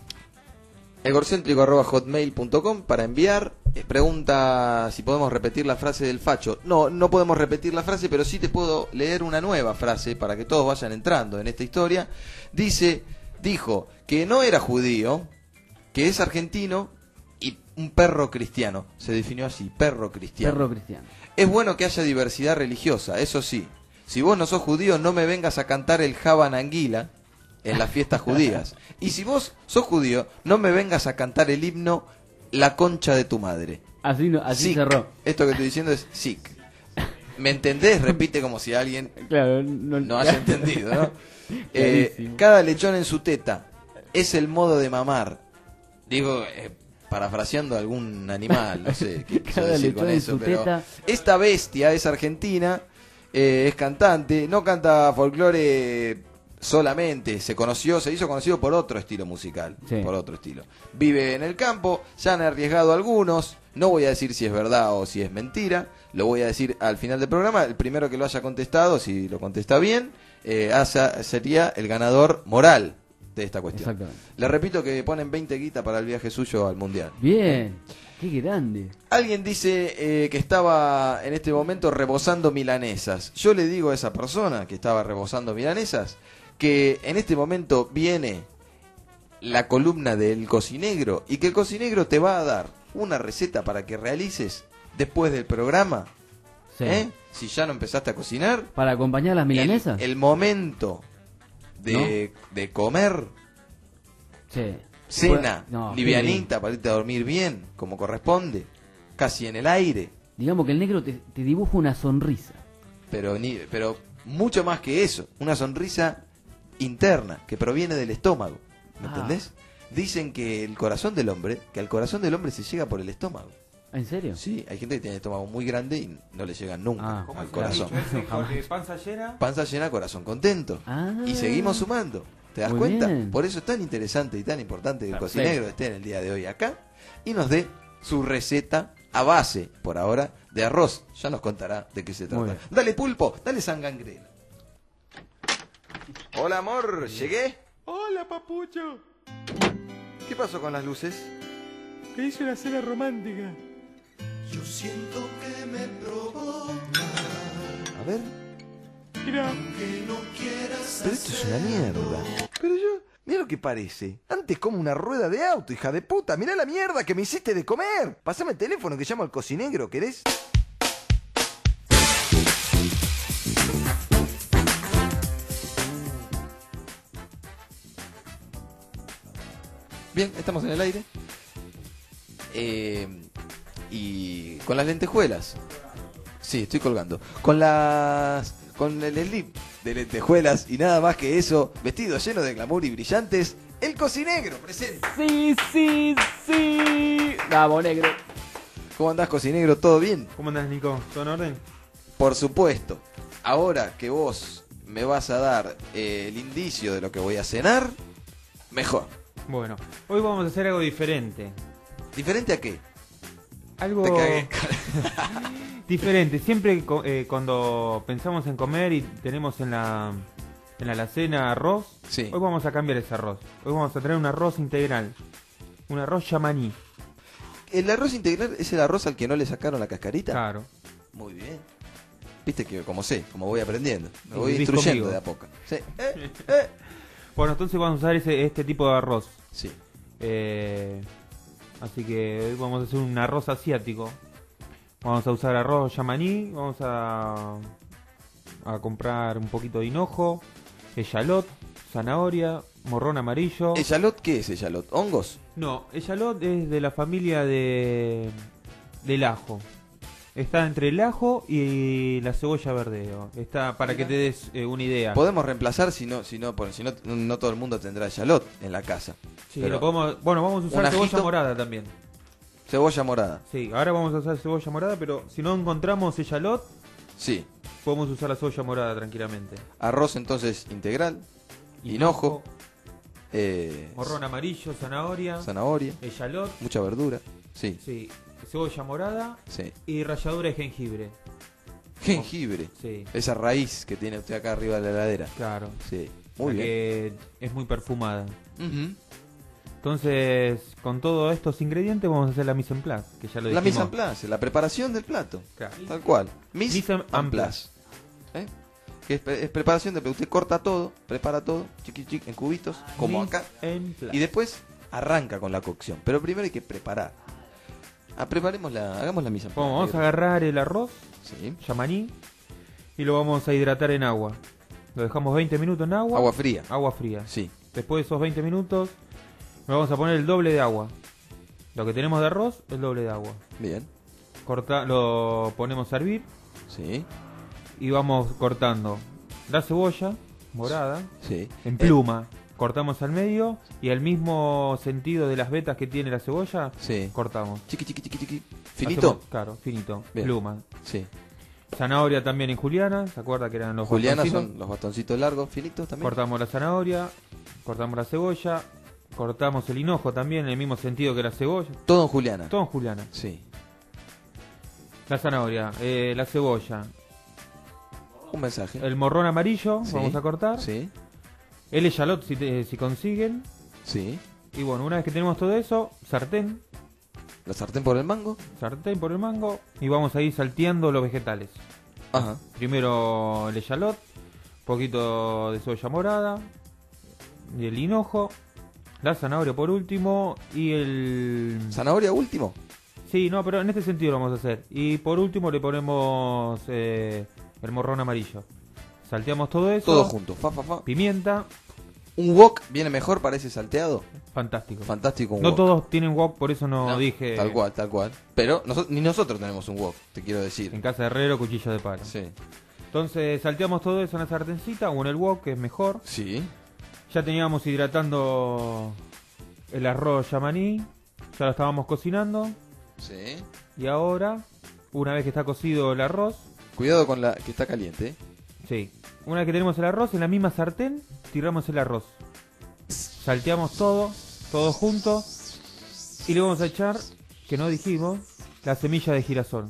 egorcéntrico arroba hotmail punto com para enviar. Eh, pregunta si podemos repetir la frase del facho. No, no podemos repetir la frase, pero sí te puedo leer una nueva frase para que todos vayan entrando en esta historia. Dice, dijo que no era judío, que es argentino y un perro cristiano. Se definió así, perro cristiano. Perro cristiano. Es bueno que haya diversidad religiosa, eso sí. Si vos no sos judío, no me vengas a cantar el Hava Nanguila en las fiestas judías. Y si vos sos judío, no me vengas a cantar el himno La concha de tu madre. Así, no, así Sic. cerró. Esto que estoy diciendo es sic. ¿Me entendés? Repite como si alguien Claro, no, no haya entendido, ¿no? Eh, Clarísimo. cada lechón en su teta es el modo de mamar. Digo, eh, parafraseando a algún animal, no sé qué quiso Cada decir con lechón en eso, su pero teta. esta bestia es argentina, eh, es cantante, no canta folclore solamente, se conoció, se hizo conocido por otro estilo musical, Sí. por otro estilo. Vive en el campo, ya han arriesgado algunos, no voy a decir si es verdad o si es mentira, lo voy a decir al final del programa, el primero que lo haya contestado, si lo contesta bien, eh, hace- sería el ganador moral de esta cuestión. Exactamente. Le repito que ponen veinte guitas para el viaje suyo al Mundial. Bien, qué grande. Alguien dice eh, que estaba en este momento rebozando milanesas. Yo le digo a esa persona que estaba rebozando milanesas que en este momento viene la columna del cocinegro y que el cocinegro te va a dar una receta para que realices después del programa. Sí. ¿eh? Si ya no empezaste a cocinar, Para acompañar las milanesas. el, el momento de, de comer, Sí. cena, No, qué livianita para irte a dormir bien, como corresponde, casi en el aire. Digamos que el negro te, te dibuja una sonrisa. Pero, ni, pero mucho más que eso, una sonrisa interna que proviene del estómago, ¿me Ah. entendés? Dicen que el corazón del hombre, que al corazón del hombre se llega por el estómago. ¿En serio? Sí, hay gente que tiene el estómago muy grande y no le llega nunca Ah. ¿Cómo al es el corazón. dicho ese? Jamás. Porque panza llena. Panza llena, corazón contento. Ah. Y seguimos sumando, ¿te das Muy cuenta? bien. Por eso es tan interesante y tan importante que el Perfecto. cocinegro esté en el día de hoy acá y nos dé su receta a base, por ahora, de arroz. Ya nos contará de qué se Muy trata. bien. Dale pulpo, dale sangangrena. Hola amor, ¿llegué? Hola, papucho. ¿Qué pasó con las luces? Que hice una cena romántica. Yo siento que me provoca A ver. Mira, que no quieras Pero esto es una mierda. Pero yo, mira lo que parece. Antes como una rueda de auto, hija de puta. Mirá la mierda que me hiciste de comer. Pásame el teléfono que llamo al cocinegro, ¿querés? Bien, estamos en el aire. Eh, y con las lentejuelas. Sí, estoy colgando. Con las... Con el slip de lentejuelas y nada más que eso, vestido lleno de glamour y brillantes, el cocinegro presente. Sí, sí, sí. Vamos, negro. ¿Cómo andás, cocinegro? ¿Todo bien? ¿cómo andás, Nico? ¿Todo en orden? Por supuesto. Ahora que vos me vas a dar eh, el indicio de lo que voy a cenar, mejor. Bueno, hoy vamos a hacer algo diferente. ¿Diferente a qué? Algo. Te cagué. Diferente. Siempre co- eh, cuando pensamos en comer y tenemos en la en la alacena arroz, Sí. hoy vamos a cambiar ese arroz. Hoy vamos a traer un arroz integral. Un arroz yamaní. ¿El arroz integral es el arroz al que no le sacaron la cascarita? Claro. Muy bien. Viste que como sé, como voy aprendiendo. Me Y voy vivís instruyendo conmigo. de a poco. Sí. Eh, eh. Bueno, entonces vamos a usar ese, este tipo de arroz. Sí. Eh, así que hoy vamos a hacer un arroz asiático. Vamos a usar arroz yamaní. Vamos a, a comprar un poquito de hinojo, echalot, zanahoria, morrón amarillo. ¿Echalot qué es echalot? ¿Hongos? No, echalot es de la familia de del ajo. Está entre el ajo y la cebolla verdeo. Está para que te des eh, una idea. Podemos reemplazar si no, si no, porque si no, no todo el mundo tendrá echalot en la casa. Sí, Pero lo podemos, bueno, vamos a usar un cebolla ajito. morada también. Cebolla morada. Sí, ahora vamos a usar cebolla morada, pero si no encontramos echalot, Sí. podemos usar la cebolla morada tranquilamente. Arroz entonces integral. Hinojo. Eh, Morrón amarillo, zanahoria, zanahoria. echalot, Mucha verdura. Sí. sí, cebolla morada Sí. y ralladura de jengibre. Jengibre. Sí, Esa raíz que tiene usted acá arriba de la heladera. claro. Sí. Muy Muy bien. que es muy perfumada. Ujú. Entonces, con todos estos ingredientes vamos a hacer la mise en place, que ya lo La dijimos. mise en place, la preparación del plato. Claro. Tal cual. Mise, Mise en en place. ¿Eh? Que es, pre- es preparación de usted corta todo, prepara todo, chiqui chiqui, en cubitos, como Mise acá. en place. Y después arranca con la cocción. Pero primero hay que preparar. Ah, preparemos la, hagamos la mise en place. Bueno, vamos a agarrar el arroz, Sí. yamaní, y lo vamos a hidratar en agua. Lo dejamos veinte minutos en agua. Agua fría. Agua fría. Sí. Después de esos veinte minutos, le vamos a poner el doble de agua. Lo que tenemos de arroz, el doble de agua. Bien. Corta, lo ponemos a hervir Sí. y vamos cortando la cebolla morada Sí. en Eh, pluma. Cortamos al medio y al mismo sentido de las vetas que tiene la cebolla, Sí. cortamos. Chiqui chiqui chiqui chiqui. Finito. Hacemos- claro, finito. Bien. Pluma. Sí. Zanahoria también en juliana, ¿se acuerda que eran los Juliana bastoncitos? son los bastoncitos largos, finitos también. Cortamos la zanahoria, cortamos la cebolla, cortamos el hinojo también en el mismo sentido que la cebolla. Todo en juliana. Todo en juliana. Sí. La zanahoria, eh, la cebolla, Un mensaje. el morrón amarillo, Sí. vamos a cortar. Sí. El echalot si, te- si consiguen. Sí. Y bueno, una vez que tenemos todo eso, sartén, La sartén por el mango. sartén por el mango y vamos a ir salteando los vegetales. Ajá. Primero el echalot, poquito de cebolla morada, y el hinojo, la zanahoria por último y el... ¿Zanahoria último? Sí, no, pero en este sentido lo vamos a hacer. Y por último le ponemos eh, el morrón amarillo. Salteamos todo eso. Todo junto. Fa, fa, fa. Pimienta. ¿Un wok viene mejor para ese salteado? Fantástico. Fantástico un No wok. todos tienen wok, por eso no, No, dije... Tal cual, tal cual. Pero noso- ni nosotros tenemos un wok, te quiero decir. En casa de herrero, cuchillo de palo. Sí. Entonces salteamos todo eso en la sartencita o en el wok, que es mejor. Sí. Ya teníamos hidratando el arroz yamaní. Ya lo estábamos cocinando. Sí. Y ahora, una vez que está cocido el arroz... Cuidado con la que está caliente, ¿eh? Sí. Una vez que tenemos el arroz, en la misma sartén, tiramos el arroz. Salteamos todo, todo junto. Y le vamos a echar, que no dijimos, la semilla de girasol.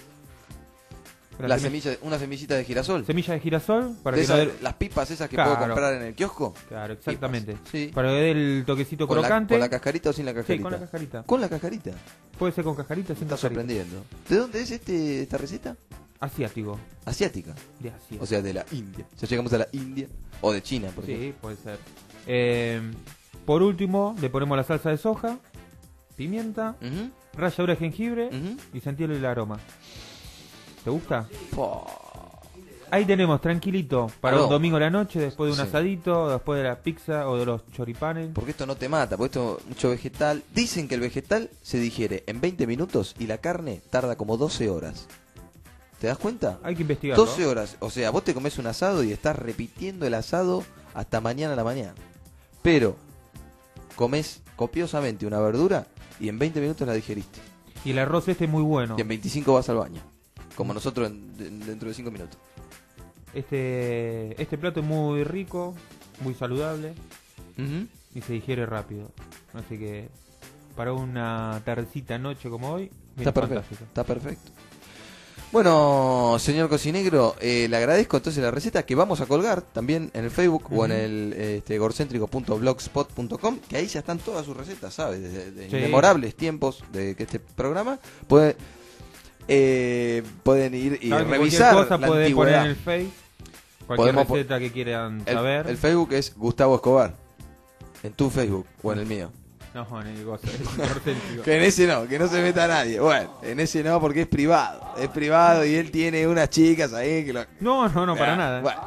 La semi- semilla, una semillita de girasol. Semilla de girasol para De que esas- no dé- las pipas esas que Claro. puedo comprar en el kiosco. Claro, exactamente. Pipas. Sí. Para que dé el toquecito ¿Con la, crocante. ¿Con la cascarita o sin la cascarita? Sí, con la cascarita. ¿Con la cascarita? Puede ser con cascarita, Me sin está cascarita. sorprendiendo. ¿De dónde es este esta receta? Asiático. Asiática. De Asia. O sea, de la India. Ya llegamos a la India. O de China, por ejemplo. Sí, puede ser. Eh, por último, le ponemos la salsa de soja, pimienta, Ujú, ralladura de jengibre ujú. y sentirle el aroma. ¿Te gusta? Po. Ahí tenemos, tranquilito, para Aló. un domingo a la noche, después de un Sí. asadito, después de la pizza o de los choripanes. Porque esto no te mata, porque esto mucho vegetal. Dicen que el vegetal se digiere en veinte minutos y la carne tarda como doce horas. ¿Te das cuenta? Hay que investigarlo. doce horas. O sea, vos te comes un asado y estás repitiendo el asado hasta mañana a la mañana. Pero comes copiosamente una verdura y en veinte minutos la digeriste. Y el arroz este es muy bueno. Y en veinticinco vas al baño. Como nosotros en- de- dentro de cinco minutos. Este, este plato es muy rico, muy saludable Ujú. y se digiere rápido. Así que para una tardecita noche como hoy, viene Está perfecto. fantástico. Está perfecto. Bueno, señor cocinegro, eh, le agradezco entonces la receta que vamos a colgar también en el Facebook uh-huh. o en el este, egorcéntrico punto blogspot punto com, que ahí ya están todas sus recetas, ¿sabes? De, de sí. inmemorables tiempos de que este programa puede, eh, pueden ir y revisar cosa la puede antigüedad. Poner en el Facebook, cualquier Podemos receta que quieran el, saber. El Facebook es Gustavo Escobar, en tu Facebook o en el mío. No, en el gozo, que en ese no, que no se meta nadie. Bueno, en ese no porque es privado. Es privado y él tiene unas chicas ahí que lo... No, no, no, para ah, nada. Bueno.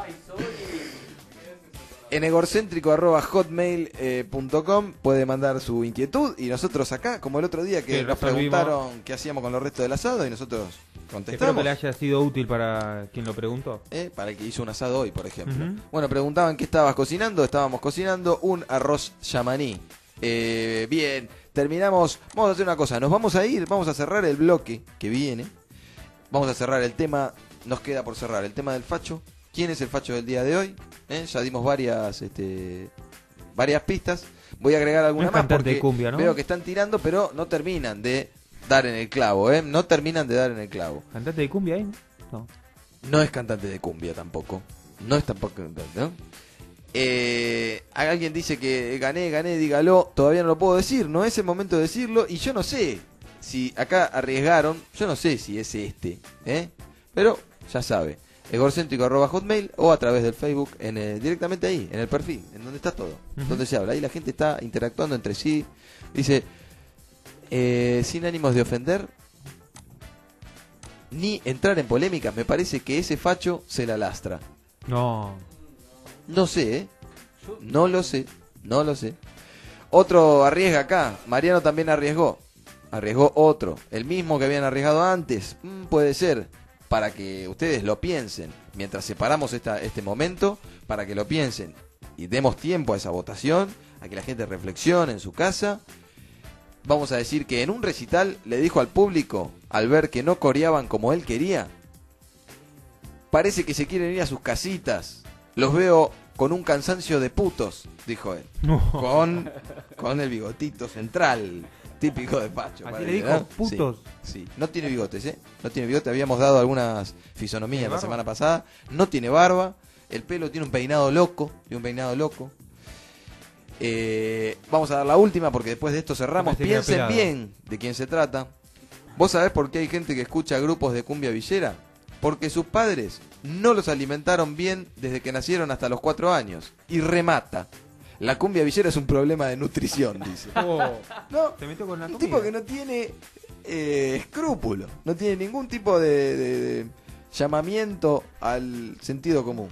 En egorcéntrico arroba hotmail punto com puede mandar su inquietud y nosotros acá, como el otro día que, que nos preguntaron qué hacíamos con los restos del asado y nosotros contestamos. Espero que le haya sido útil para quien lo preguntó. Eh, para el que hizo un asado hoy, por ejemplo. Uh-huh. Bueno, preguntaban qué estabas cocinando. Estábamos cocinando un arroz yamaní. Eh, bien, terminamos. Vamos a hacer una cosa, nos vamos a ir, vamos a cerrar el bloque que viene. Vamos a cerrar el tema. Nos queda por cerrar el tema del facho. ¿Quién es el facho del día de hoy? ¿Eh? Ya dimos varias este, varias pistas. Voy a agregar alguna no más porque de cumbia, ¿no? veo que están tirando, pero no terminan de dar en el clavo, ¿eh? No terminan de dar en el clavo. ¿Cantante de cumbia ahí? No. No es cantante de cumbia tampoco. No es tampoco, ¿no? Eh, alguien dice que gané, gané, dígalo. Todavía no lo puedo decir, no es el momento de decirlo. Y yo no sé si acá arriesgaron. Yo no sé si es este, ¿eh? Pero ya sabe, egorcéntrico arroba hotmail o a través del Facebook en el, directamente ahí, en el perfil, en donde está todo, uh-huh. donde se habla. Ahí la gente está interactuando entre sí. Dice, eh, sin ánimos de ofender ni entrar en polémicas, me parece que ese facho se la lastra. No. No sé, ¿eh? No lo sé, no lo sé. Otro arriesga acá. Mariano también arriesgó. Arriesgó otro. El mismo que habían arriesgado antes. Mm, puede ser. Para que ustedes lo piensen. Mientras separamos esta, este momento. Para que lo piensen. Y demos tiempo a esa votación. A que la gente reflexione en su casa. Vamos a decir que en un recital le dijo al público, al ver que no coreaban como él quería, parece que se quieren ir a sus casitas. Los veo con un cansancio de putos, dijo él. No. Con, con el bigotito central, típico de Pacho. ¿Así parece, le dijo ¿no? putos? Sí, sí. No tiene bigotes, ¿eh? No tiene bigote. Habíamos dado algunas fisonomías la semana pasada. No tiene barba. El pelo tiene un peinado loco. Tiene un peinado loco. Eh, vamos a dar la última porque después de esto cerramos. Piensen bien de quién se trata. ¿Vos sabés por qué hay gente que escucha grupos de cumbia villera? Porque sus padres no los alimentaron bien desde que nacieron hasta los cuatro años. Y remata. La cumbia villera es un problema de nutrición, dice. Oh, no, te meto con la un comida. tipo que no tiene eh, escrúpulo. No tiene ningún tipo de, de, de llamamiento al sentido común.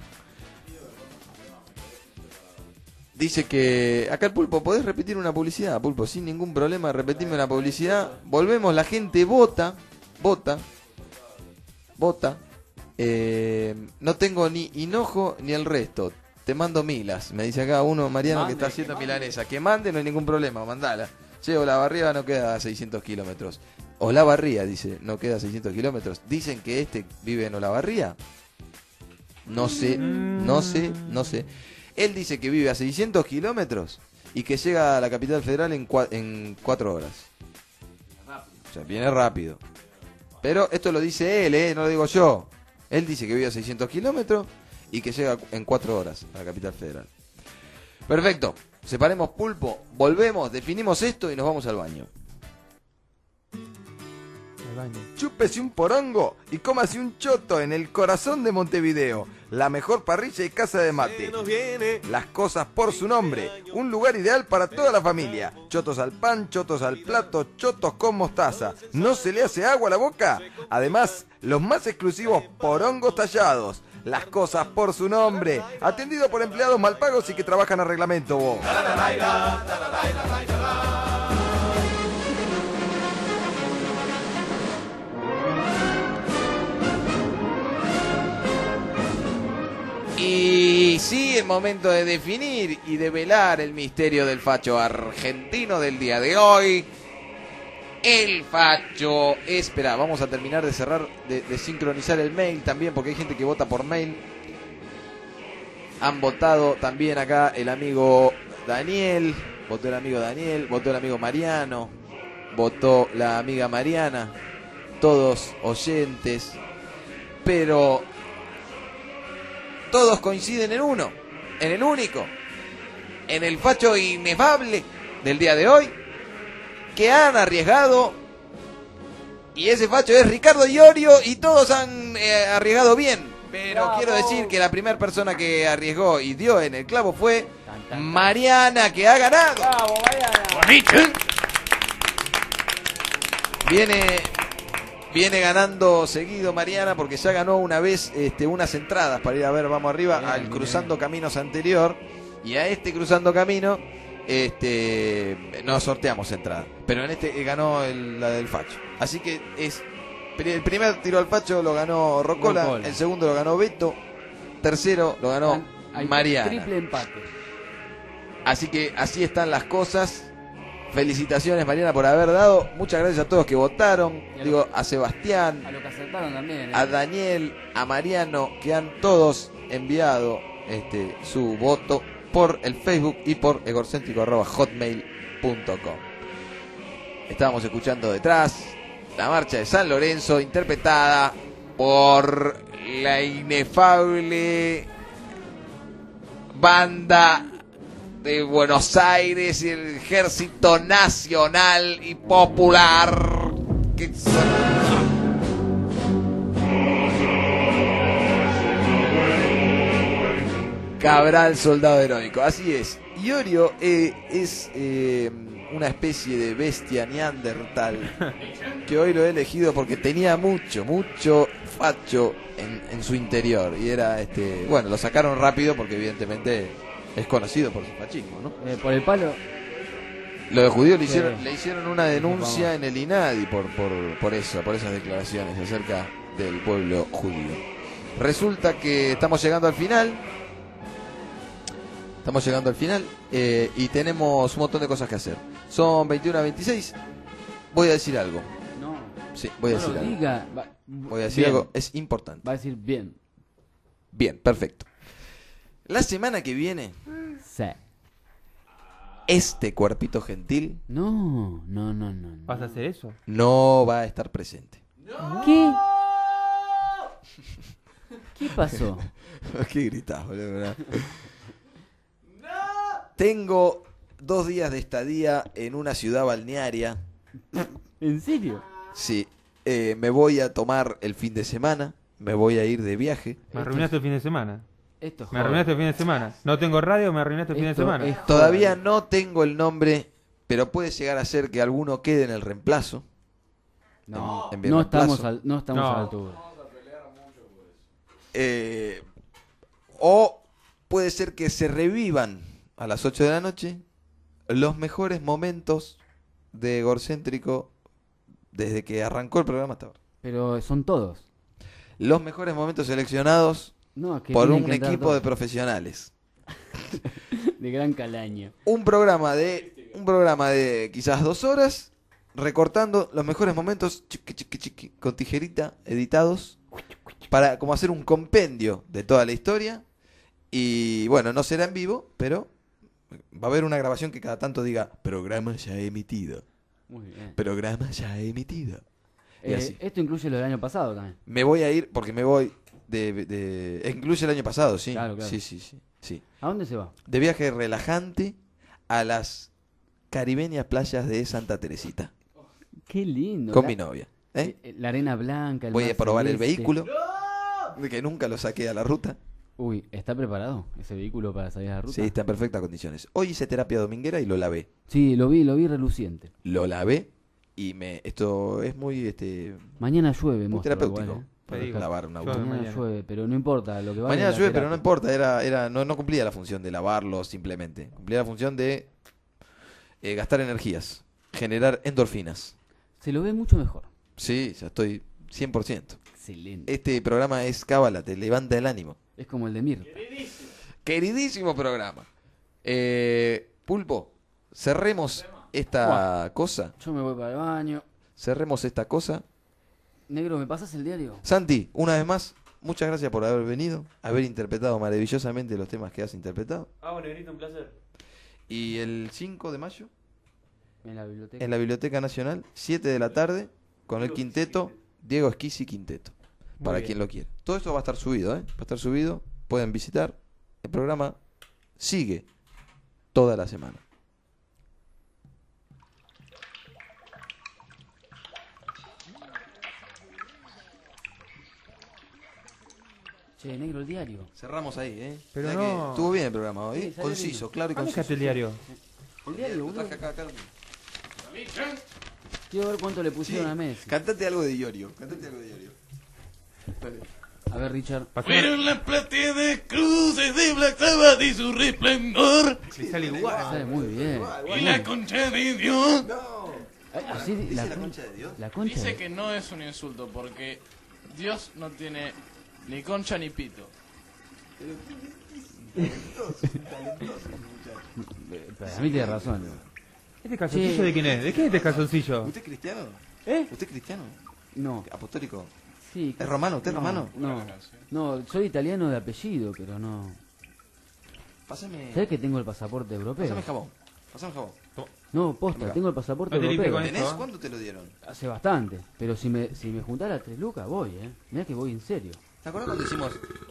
Dice que acá el Pulpo, ¿podés repetir una publicidad, Pulpo? Sin ningún problema, repetime una publicidad. Volvemos, la gente vota, vota, vota. Eh, no tengo ni hinojo ni el resto. Te mando milas, me dice acá uno, Mariano, mande, que está haciendo que milanesa. Mande. Que mande, no hay ningún problema, mandala. Che, Olavarría no queda a seiscientos kilómetros. Olavarría, dice, no queda a seiscientos kilómetros. Dicen que este vive en Olavarría. No sé, no sé, no sé. Él dice que vive a seiscientos kilómetros y que llega a la capital federal en, cua- en cuatro horas. O sea, viene rápido. Pero esto lo dice él, ¿eh? No lo digo yo. Él dice que vive a seiscientos kilómetros y que llega en cuatro horas a la capital federal. Perfecto. Separemos Pulpo, volvemos, definimos esto y nos vamos al baño. Chúpese un porongo y cómase un choto en el corazón de Montevideo. La mejor parrilla y casa de mate. Las cosas por su nombre. Un lugar ideal para toda la familia. Chotos al pan, chotos al plato, chotos con mostaza. ¿No se le hace agua a la boca? Además, los más exclusivos porongos tallados. Las cosas por su nombre. Atendido por empleados mal pagos y que trabajan a reglamento. Vos. Y sí, es momento de definir y de velar el misterio del facho argentino del día de hoy. El facho. Espera, vamos a terminar de cerrar, de, de sincronizar el mail también, porque hay gente que vota por mail. Han votado también acá el amigo Daniel, votó el amigo Daniel, votó el amigo Mariano, votó la amiga Mariana, todos oyentes. pero todos coinciden en uno, en el único, en el facho inefable del día de hoy, que han arriesgado, y ese facho es Ricardo Iorio, y todos han eh, arriesgado bien. Pero ¡Bravo! Quiero decir que la primera persona que arriesgó y dio en el clavo fue Mariana, que ha ganado. ¡Bravo, Mariana! Viene, viene ganando seguido Mariana porque ya ganó una vez este, unas entradas para ir a ver Vamos Arriba Bien, al bien. Cruzando Caminos anterior. Y a este Cruzando Camino este, no sorteamos entradas. Pero en este eh, ganó el- la del Facho. Así que es pri- el primer tiro al Facho lo ganó Rocola, Rocola. el segundo lo ganó Beto, tercero lo ganó Hay Mariana. triple empate. Así que así están las cosas. Felicitaciones, Mariana, por haber dado. Muchas gracias a todos que votaron. Y a Digo, a Sebastián, A lo que acertaron también. ¿eh? a Daniel, a Mariano, que han todos enviado este, su voto por el Facebook y por egorcéntrico arroba hotmail punto com. Estábamos escuchando detrás la marcha de San Lorenzo, interpretada por la inefable banda de Buenos Aires y el Ejército Nacional y Popular. Que son- Cabral, soldado heroico. Así es. Iorio eh, es eh, una especie de bestia neandertal que hoy lo he elegido porque tenía mucho, mucho facho en, en su interior. Y era, este bueno, lo sacaron rápido porque evidentemente es conocido por su fascismo, ¿no? Eh, por el palo. Lo de judío le Sí. hicieron, le hicieron una denuncia en el INADI por, por, por eso, por esas declaraciones acerca del pueblo judío. Resulta que estamos llegando al final. Estamos llegando al final eh, y tenemos un montón de cosas que hacer. Son veintiuno a veintiséis. Voy a decir algo. No. Sí, voy a no decir lo algo. diga. Va, Voy a decir bien. algo, es importante. Va a decir bien. Bien, perfecto. La semana que viene, Sí. este cuerpito gentil No, no, no, no. no. ¿Vas a hacer eso? no va a estar presente. ¿Qué? ¿Qué pasó? ¿Qué gritas, boludo? ¿Verdad? Tengo dos días de estadía en una ciudad balnearia. ¿En serio? Sí, eh, me voy a tomar el fin de semana. Me voy a ir de viaje. Me arruinaste el fin de semana. Esto es Me joda. arruinaste el fin de semana. No tengo radio, me arruinaste el fin de Esto semana. es joda. Todavía no tengo el nombre, pero puede llegar a ser que alguno quede en el reemplazo. No, En- en no reemplazo. estamos, al, no estamos No. a la altura. Eh, o puede ser que se revivan a las ocho de la noche los mejores momentos de Egorcéntrico desde que arrancó el programa hasta ahora. Pero son todos. Los mejores momentos seleccionados No, que por tienen un que entrar equipo de todos. profesionales. de gran calaña. Un programa de un programa de quizás dos horas recortando los mejores momentos chiqui, chiqui, chiqui, con tijerita editados para como hacer un compendio de toda la historia. Y bueno, no será en vivo, pero va a haber una grabación que cada tanto diga programa ya emitido, Muy bien. programa ya emitido. Y Eh, así. esto incluye lo del año pasado también. Me voy a ir porque me voy de, de- incluye el año pasado, sí. Claro, claro. Sí, sí, sí, sí. ¿A dónde se va? De viaje relajante a las caribeñas playas de Santa Teresita Qué lindo. con La- mi novia. ¿eh? eh, La arena blanca. El Voy mar a probar el celeste. vehículo, de que nunca lo saqué a la ruta. Uy, ¿está preparado ese vehículo para salir a la ruta? Sí, está en perfectas condiciones. Hoy hice terapia dominguera y lo lavé. Sí, lo vi, lo vi reluciente. Lo lavé y me esto es muy este Mañana llueve, muy monstruo, terapéutico igual, ¿eh? para Te digo. lavar un auto. Llueve. Mañana, mañana. llueve, pero no importa lo que vaya. Mañana la llueve, pero no terapia. importa, era era no, no cumplía la función de lavarlo simplemente. Cumplía la función de eh, gastar energías, generar endorfinas. Se lo ve mucho mejor. Sí, ya estoy cien por ciento. Excelente. Este programa es cábala, te levanta el ánimo. Es como el de Mirta. Queridísimo programa. Eh, Pulpo, cerremos esta cosa. Yo me voy para el baño. Cerremos esta cosa. Negro, ¿me pasas el diario? Santi, una vez más, muchas gracias por haber venido, haber interpretado maravillosamente los temas que has interpretado. Ah, bueno, Negrito, un placer. Y el cinco de mayo, En la biblioteca. en la Biblioteca Nacional, siete de la tarde, con el quinteto Diego Esquisi Quinteto. para bien. quien lo quiera. Todo esto va a estar subido, ¿eh? Va a estar subido. Pueden visitar. El programa sigue toda la semana. Che, negro, el diario. Cerramos ahí, ¿eh? Pero Mirá que no. estuvo bien el programa hoy. Sí, salió Conciso, lindo. claro y ¿Dónde conciso. dejaste el diario? El diario, Lo boludo. traje acá, acá. Quiero ver cuánto le pusieron Sí. a Messi. Cantate algo de Iorio. Cantate algo de Iorio. Dale. A ver, Richard. Pasó- Fueron las plateadas cruces de Black Sabbath y su resplendor. Le sale igual. Sale muy bien. Y la concha de Dios. Ay, así, ¿Dice la, la con- concha de Dios? La concha Dice de- que no es un insulto porque Dios no tiene ni concha ni pito. Para mí tiene razón. ¿Este calzoncillo Che. de quién es? ¿De qué es este calzoncillo? ¿Usted es cristiano? ¿Eh? ¿Usted es cristiano? No. ¿Apostólico? Sí. ¿Es romano? ¿Usted es no, romano? No. No, soy italiano de apellido, pero no. Pásame. ¿Sabes que tengo el pasaporte europeo? Pásame jabón. Pásame jabón. No, posta, Acá. tengo el pasaporte No te limpie europeo. con ¿Tenés? esto. ¿Cuánto te lo dieron? Hace bastante. Pero si me, si me juntara tres lucas, voy, eh. Mirá que voy en serio. ¿Te acuerdas cuando hicimos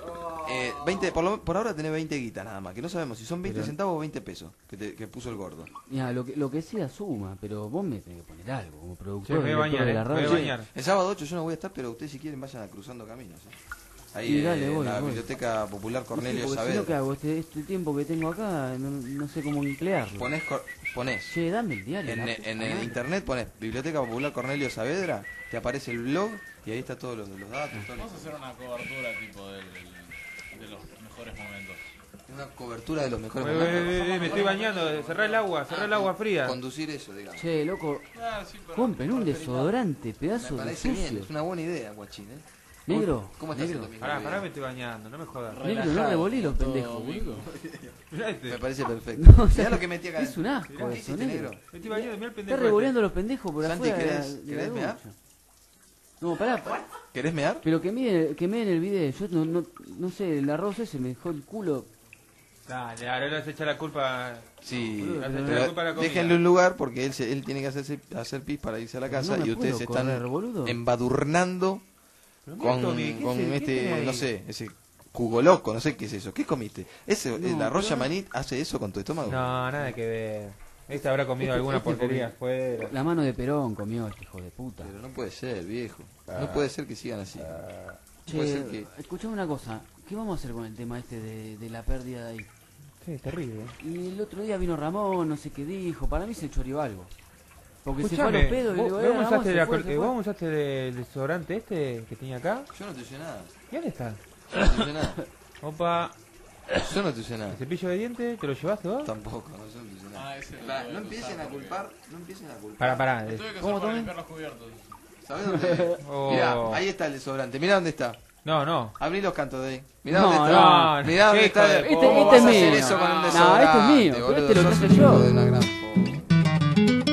eh, veinte, por, lo- por ahora tenés veinte guitas nada más, que no sabemos si son veinte Pero- centavos o veinte pesos que, te- que puso el gordo? Mira, lo que, lo que sea suma, pero vos me tenés que poner algo como productor, Che, me voy a director bañar, de eh, la me voy a radio. bañar. El sábado ocho yo no voy a estar, pero ustedes si quieren vayan a Cruzando Caminos. ¿eh? Ahí Y eh, dale, en voy, la voy. Biblioteca Popular Sí, Cornelio porque si Saavedra. no, ¿qué hago? Este, este tiempo que tengo acá, no, no sé cómo emplearlo. Ponés, cor- ponés Che, dame el diario. en, la en puta el madre. internet, ponés Biblioteca Popular Cornelio Saavedra, te aparece el blog y ahí está todos los, los datos. todo Vamos a hacer una cobertura tipo del, del- de los mejores momentos. Una cobertura de los mejores Eh, eh, momentos. eh, me estoy bañando. Cerrá el agua, cerrá el agua fría. Conducir eso, digamos. Che, loco, Ah, sí, pero- compren un desodorante, Me pedazo de parece bien, sucio. es una buena idea, guachín. ¿eh? Negro, ¿Cómo estás negro, haciendo, Pará, amigo? pará, me estoy bañando, no me jodas. negro, no revolí los todo pendejos, amigo. boludo. Mirá Me este. parece perfecto. No, o sea, Mirá lo que metí acá. es un asco ¿Qué eso, hiciste, negro. Me estoy bañando, mirá el pendejo. Está revoleando los pendejos por Santi, afuera de la- ¿querés- de querés la mear? ducha. No, pará, pará. ¿Querés mear? Pero que miden, que miden el video. Yo no, no, no sé, el arroz ese me dejó el culo. Dale, ahora se echa la culpa. Sí, Boludo, pero- pero la culpa de la comida. déjenle un lugar porque él, se- él tiene que hacerse, hacer pis para irse a la casa no me y ustedes puedo están correr, boludo. embadurnando Pero mirá, con, Tommy, ¿qué con se- qué este, tenés no ahí? sé, ese jugo loco, no sé qué es eso. ¿Qué comiste? Ese, No, el arroz pero- yamanit hace eso con tu estómago. No, nada que ver. Este habrá comido Este- alguna este porquería porque- afuera. La mano de Perón comió este hijo de puta. Pero no puede ser, viejo. Ah. No puede ser que sigan así. puede ser que- Che, escuchame una cosa. ¿Qué vamos a hacer con el tema este de, de la pérdida de ahí? Sí, es terrible. Y el otro día vino Ramón, no sé qué dijo. Para mí se chorió algo. Porque se fue a Escuchame, los pedos y le ¿vos, digo, vos eh, Ramón, usaste se la fue, col- se eh, fue. ¿vos usaste el desodorante este que tenía acá? Yo no te usé nada. ¿Y dónde está? Yo no te usé nada. Opa, Yo no te usé nada. ¿el cepillo de dientes te lo llevaste vos? Tampoco, no, yo no te usé nada. Ah, ese lo Pará, tuve no que empiecen usar a porque- culpar, no empiecen a culpar. Pará, pará. Lo eh. tuve que ¿Cómo, usar para Tommy? limpiar los cubiertos. ¿Sabés dónde? Oh. Mirá, ahí está el desodorante. Mirá dónde está. No, no. Abrí los cantos de ahí. Mirá No, dónde no, está. no. Mirá dónde Qué está. hijo de- Este- ¿Cómo este vas es a hacer mío. eso con un No, desodorante? este es mío, pero boludo? este lo Sos traje un yo. hijo de una gran po-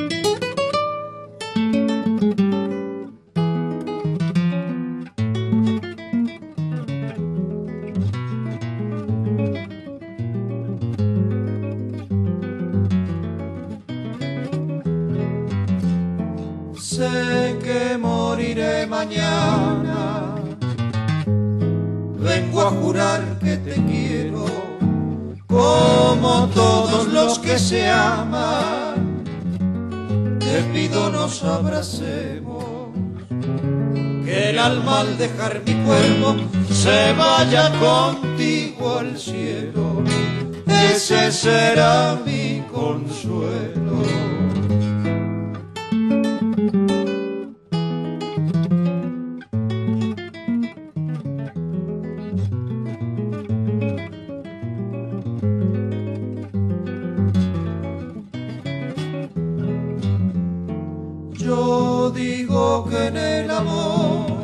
Sé que moriré mañana. Vengo a jurar que te quiero como todos los que se aman. Te pido nos abracemos, que el alma al dejar mi cuerpo se vaya contigo al cielo. Ese será mi consuelo. Yo digo que en el amor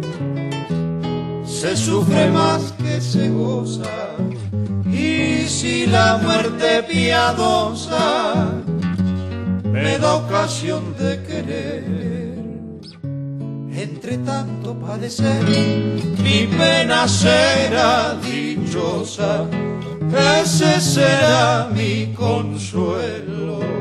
se sufre más que se goza, y si la muerte piadosa me da ocasión de querer, entre tanto padecer mi pena será dichosa, ese será mi consuelo.